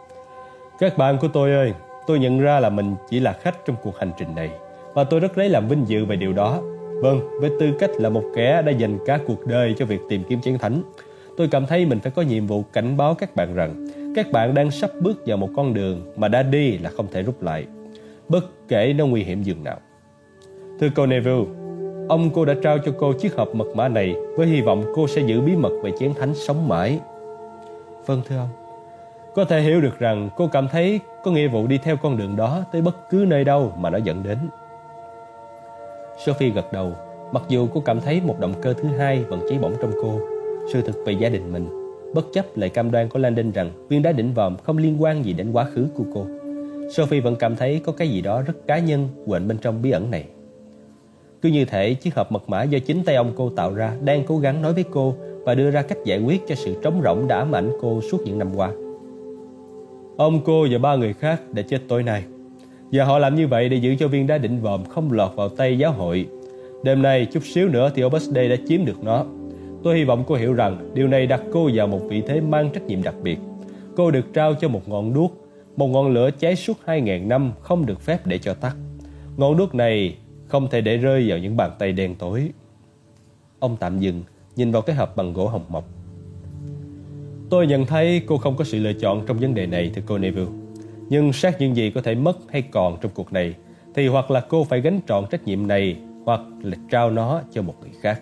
Các bạn của tôi ơi, tôi nhận ra là mình chỉ là khách trong cuộc hành trình này, và tôi rất lấy làm vinh dự về điều đó. Vâng, với tư cách là một kẻ đã dành cả cuộc đời cho việc tìm kiếm chén thánh, tôi cảm thấy mình phải có nhiệm vụ cảnh báo các bạn rằng các bạn đang sắp bước vào một con đường mà đã đi là không thể rút lại, bất kể nó nguy hiểm dường nào. Thưa cô Neville, ông cô đã trao cho cô chiếc hộp mật mã này với hy vọng cô sẽ giữ bí mật về chén thánh sống mãi. Vâng thưa ông. Có thể hiểu được rằng cô cảm thấy có nghĩa vụ đi theo con đường đó tới bất cứ nơi đâu mà nó dẫn đến. Sophie gật đầu, mặc dù cô cảm thấy một động cơ thứ hai vẫn cháy bỏng trong cô, sự thực về gia đình mình, bất chấp lời cam đoan của Landon rằng viên đá đỉnh vòm không liên quan gì đến quá khứ của cô. Sophie vẫn cảm thấy có cái gì đó rất cá nhân quện bên trong bí ẩn này. Cứ như thể chiếc hộp mật mã do chính tay ông cô tạo ra đang cố gắng nói với cô và đưa ra cách giải quyết cho sự trống rỗng đã ám ảnh cô suốt những năm qua. Ông cô và 3 người khác đã chết tối nay, và họ làm như vậy để giữ cho viên đá đỉnh vòm không lọt vào tay giáo hội. Đêm nay chút xíu nữa thì Opus Dei đã chiếm được nó. Tôi hy vọng cô hiểu rằng điều này đặt cô vào một vị thế mang trách nhiệm đặc biệt. Cô được trao cho một ngọn đuốc, một ngọn lửa cháy suốt 2.000 năm không được phép để cho tắt. Ngọn đuốc này không thể để rơi vào những bàn tay đen tối. Ông tạm dừng, nhìn vào cái hộp bằng gỗ hồng mộc. Tôi nhận thấy cô không có sự lựa chọn trong vấn đề này, thưa cô Neville. Nhưng xét những gì có thể mất hay còn trong cuộc này, thì hoặc là cô phải gánh trọn trách nhiệm này, hoặc là trao nó cho một người khác.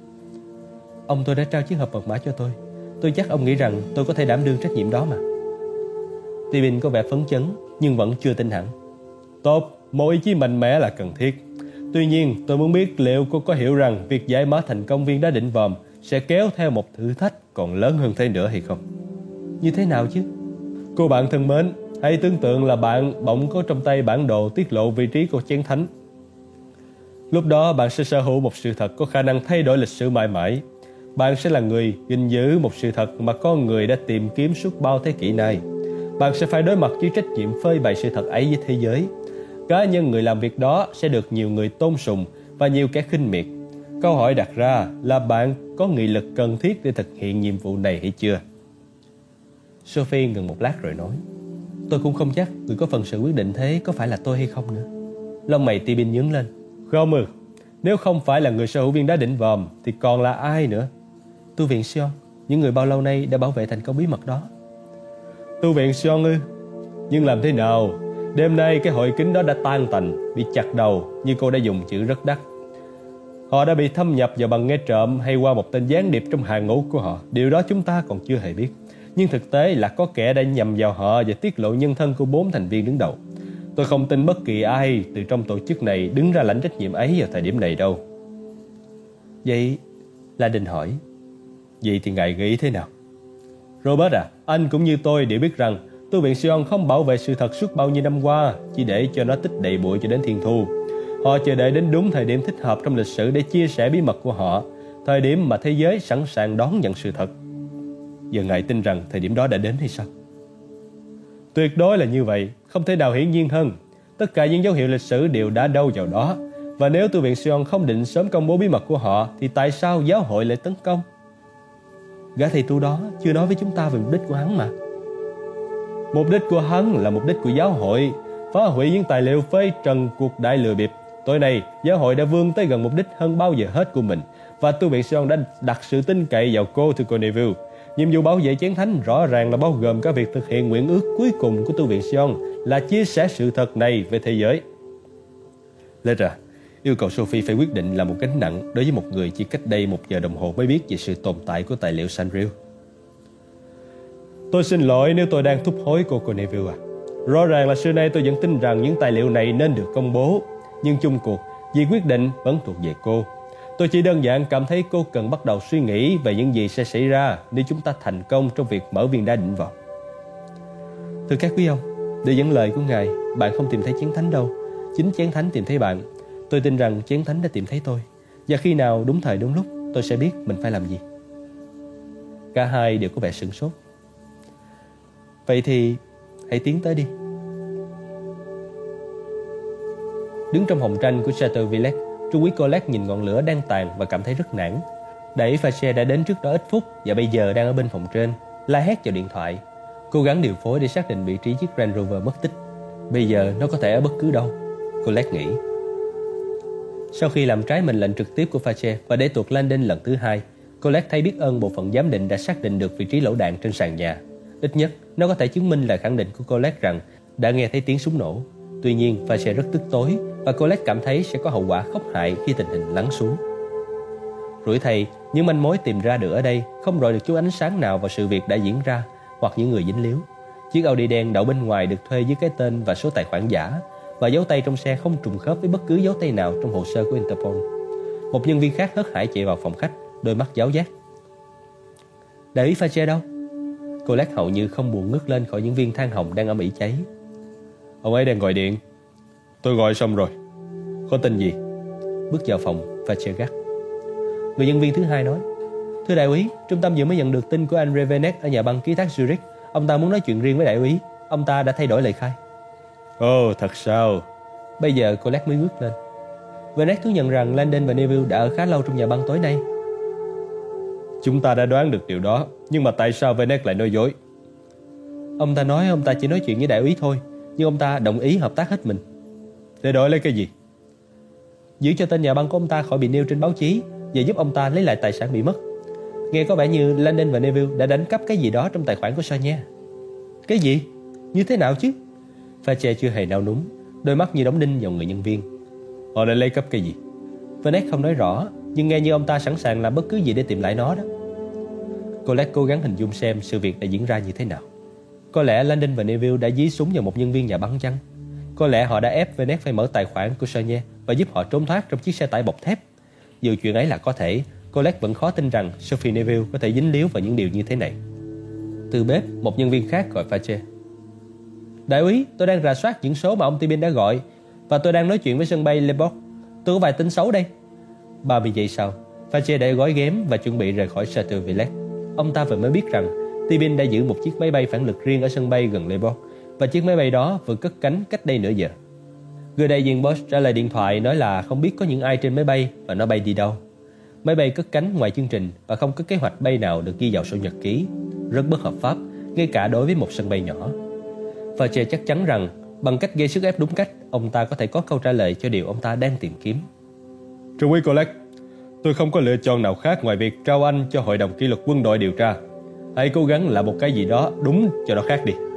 Ông tôi đã trao chiếc hộp mật mã cho tôi. Tôi chắc ông nghĩ rằng tôi có thể đảm đương trách nhiệm đó mà. Tibin có vẻ phấn chấn, nhưng vẫn chưa tin hẳn. Tốt, một ý chí mạnh mẽ là cần thiết. Tuy nhiên, tôi muốn biết liệu cô có hiểu rằng việc giải mã thành công viên đá đỉnh vòm sẽ kéo theo một thử thách còn lớn hơn thế nữa hay không? Như thế nào chứ? Cô bạn thân mến, hãy tưởng tượng là bạn bỗng có trong tay bản đồ tiết lộ vị trí của chén thánh. Lúc đó bạn sẽ sở hữu một sự thật có khả năng thay đổi lịch sử mãi mãi. Bạn sẽ là người gìn giữ một sự thật mà con người đã tìm kiếm suốt bao thế kỷ nay. Bạn sẽ phải đối mặt với trách nhiệm phơi bày sự thật ấy với thế giới. Cá nhân người làm việc đó sẽ được nhiều người tôn sùng và nhiều kẻ khinh miệt. Câu hỏi đặt ra là bạn có nghị lực cần thiết để thực hiện nhiệm vụ này hay chưa? Sophie ngừng một lát rồi nói, tôi cũng không chắc người có phần sự quyết định thế có phải là tôi hay không nữa. Lông mày Tibin nhướng lên. Không ư, nếu không phải là người sở hữu viên đá đỉnh vòm thì còn là ai nữa? Tu viện Sion, những người bao lâu nay đã bảo vệ thành công bí mật đó. Tu viện Sion ư? Nhưng làm thế nào? Đêm nay cái hội kính đó đã tan tành, bị chặt đầu, như cô đã dùng chữ rất đắt. Họ đã bị thâm nhập vào bằng nghe trộm hay qua một tên gián điệp trong hàng ngũ của họ. Điều đó chúng ta còn chưa hề biết. Nhưng thực tế là có kẻ đã nhằm vào họ và tiết lộ nhân thân của 4 thành viên đứng đầu. Tôi không tin bất kỳ ai từ trong tổ chức này đứng ra lãnh trách nhiệm ấy vào thời điểm này đâu. Vậy, Landon hỏi, vậy thì ngài nghĩ thế nào? Robert à, anh cũng như tôi đều biết rằng tu viện Sion không bảo vệ sự thật suốt bao nhiêu năm qua chỉ để cho nó tích đầy bụi cho đến thiên thu. Họ chờ đợi đến đúng thời điểm thích hợp trong lịch sử để chia sẻ bí mật của họ, thời điểm mà thế giới sẵn sàng đón nhận sự thật. Giờ ngài tin rằng thời điểm đó đã đến hay sao? Tuyệt đối là như vậy, không thể nào hiển nhiên hơn. Tất cả những dấu hiệu lịch sử đều đã đâu vào đó. Và nếu tu viện Sion không định sớm công bố bí mật của họ, thì tại sao giáo hội lại tấn công? Gã thầy tu đó chưa nói với chúng ta về mục đích của hắn mà. Mục đích của hắn là mục đích của giáo hội, phá hủy những tài liệu phơi trần cuộc đại lừa bịp. Tối nay, giáo hội đã vươn tới gần mục đích hơn bao giờ hết của mình, và tu viện Sion đã đặt sự tin cậy vào cô, thưa cô Neville. Nhiệm vụ bảo vệ chén thánh rõ ràng là bao gồm cả việc thực hiện nguyện ước cuối cùng của tu viện Sion, là chia sẻ sự thật này với thế giới. Ledra, yêu cầu Sophie phải quyết định là một gánh nặng đối với một người chỉ cách đây 1 giờ đồng hồ mới biết về sự tồn tại của tài liệu Sanriel. Tôi xin lỗi nếu tôi đang thúc hối cô Neville à. Rõ ràng là xưa nay tôi vẫn tin rằng những tài liệu này nên được công bố, nhưng chung cuộc, việc quyết định vẫn thuộc về cô. Tôi chỉ đơn giản cảm thấy cô cần bắt đầu suy nghĩ về những gì sẽ xảy ra nếu chúng ta thành công trong việc mở viên đá định vọng. Thưa các quý ông, để dẫn lời của Ngài, bạn không tìm thấy chén thánh đâu. Chính chén thánh tìm thấy bạn. Tôi tin rằng chén thánh đã tìm thấy tôi. Và khi nào đúng thời đúng lúc, tôi sẽ biết mình phải làm gì. Cả hai đều có vẻ sửng sốt. Vậy thì hãy tiến tới đi. Đứng trong hồng tranh của Chateau Villette, Trung úy Colette nhìn ngọn lửa đang tàn và cảm thấy rất nản. Đẩy Fache đã đến trước đó ít phút và bây giờ đang ở bên phòng trên, la hét vào điện thoại, cố gắng điều phối để xác định vị trí chiếc Range Rover mất tích. Bây giờ nó có thể ở bất cứ đâu, Colette nghĩ. Sau khi làm trái mệnh lệnh trực tiếp của Fache và để tuột Landon lần thứ 2, Colette thấy biết ơn bộ phận giám định đã xác định được vị trí lỗ đạn trên sàn nhà. Ít nhất, nó có thể chứng minh lời khẳng định của Colette rằng đã nghe thấy tiếng súng nổ. Tuy nhiên, Fache rất tức tối và Colette cảm thấy sẽ có hậu quả khốc hại khi tình hình lắng xuống. Rủi thầy, những manh mối tìm ra được ở đây không rọi được chút ánh sáng nào vào sự việc đã diễn ra hoặc những người dính líu. Chiếc Audi đen đậu bên ngoài được thuê với cái tên và số tài khoản giả, và dấu tay trong xe không trùng khớp với bất cứ dấu tay nào trong hồ sơ của Interpol. Một nhân viên khác hớt hải chạy vào phòng khách, đôi mắt giáo giác. Đại úy Fache đâu? Colette hầu như không buồn ngước lên khỏi những viên than hồng đang ầm ĩ cháy. Ông ấy đang gọi điện. Tôi gọi xong rồi. Có tin gì? Bước vào phòng, Fache gắt. Người nhân viên thứ hai nói: Thưa đại úy, trung tâm vừa mới nhận được tin của anh Revenet ở nhà băng ký thác Zurich. Ông ta muốn nói chuyện riêng với đại úy. Ông ta đã thay đổi lời khai. Ồ, thật sao? Bây giờ Colette mới ngước lên. Venet thú nhận rằng Landon và Neville đã ở khá lâu trong nhà băng tối nay. Chúng ta đã đoán được điều đó, nhưng mà tại sao Venet lại nói dối? Ông ta nói ông ta chỉ nói chuyện với đại úy thôi, nhưng ông ta đồng ý hợp tác hết mình. Để đổi lấy cái gì? Giữ cho tên nhà băng của ông ta khỏi bị nêu trên báo chí và giúp ông ta lấy lại tài sản bị mất. Nghe có vẻ như Landon và Neville đã đánh cắp cái gì đó trong tài khoản của Sonia. Cái gì? Như thế nào chứ? Fache chưa hề nao núng, đôi mắt như đóng đinh vào người nhân viên. Họ đã lấy cắp cái gì? Venet không nói rõ, nhưng nghe như ông ta sẵn sàng làm bất cứ gì để tìm lại nó đó. Colette cố gắng hình dung xem sự việc đã diễn ra như thế nào. Có lẽ Landon và Neville đã dí súng vào một nhân viên nhà băng chăng? Có lẽ họ đã ép Venet phải mở tài khoản của Sonia và giúp họ trốn thoát trong chiếc xe tải bọc thép. Dù chuyện ấy là có thể, Colette vẫn khó tin rằng Sophie Neville có thể dính líu vào những điều như thế này. Từ bếp, một nhân viên khác gọi Fache. Đại úy, tôi đang rà soát những số mà ông Tibin đã gọi, và tôi đang nói chuyện với sân bay Le Bourg. Tôi có vài tin xấu đây. 30 giây sau, Fache đã gói ghém và chuẩn bị rời khỏi Chateau Villette. Ông ta vừa mới biết rằng Tibin đã giữ một chiếc máy bay phản lực riêng ở sân bay gần Le Bourg, và chiếc máy bay đó vừa cất cánh cách đây nửa giờ. Người đại diện Bosch trả lời điện thoại nói là không biết có những ai trên máy bay và nó bay đi đâu. Máy bay cất cánh ngoài chương trình và không có kế hoạch bay nào được ghi vào sổ nhật ký. Rất bất hợp pháp, ngay cả đối với một sân bay nhỏ. Fache chắc chắn rằng bằng cách gây sức ép đúng cách, ông ta có thể có câu trả lời cho điều ông ta đang tìm kiếm. Trung úy Colette, tôi không có lựa chọn nào khác ngoài việc trao anh cho Hội đồng kỷ luật quân đội điều tra. Hãy cố gắng làm một cái gì đó đúng cho nó khác đi.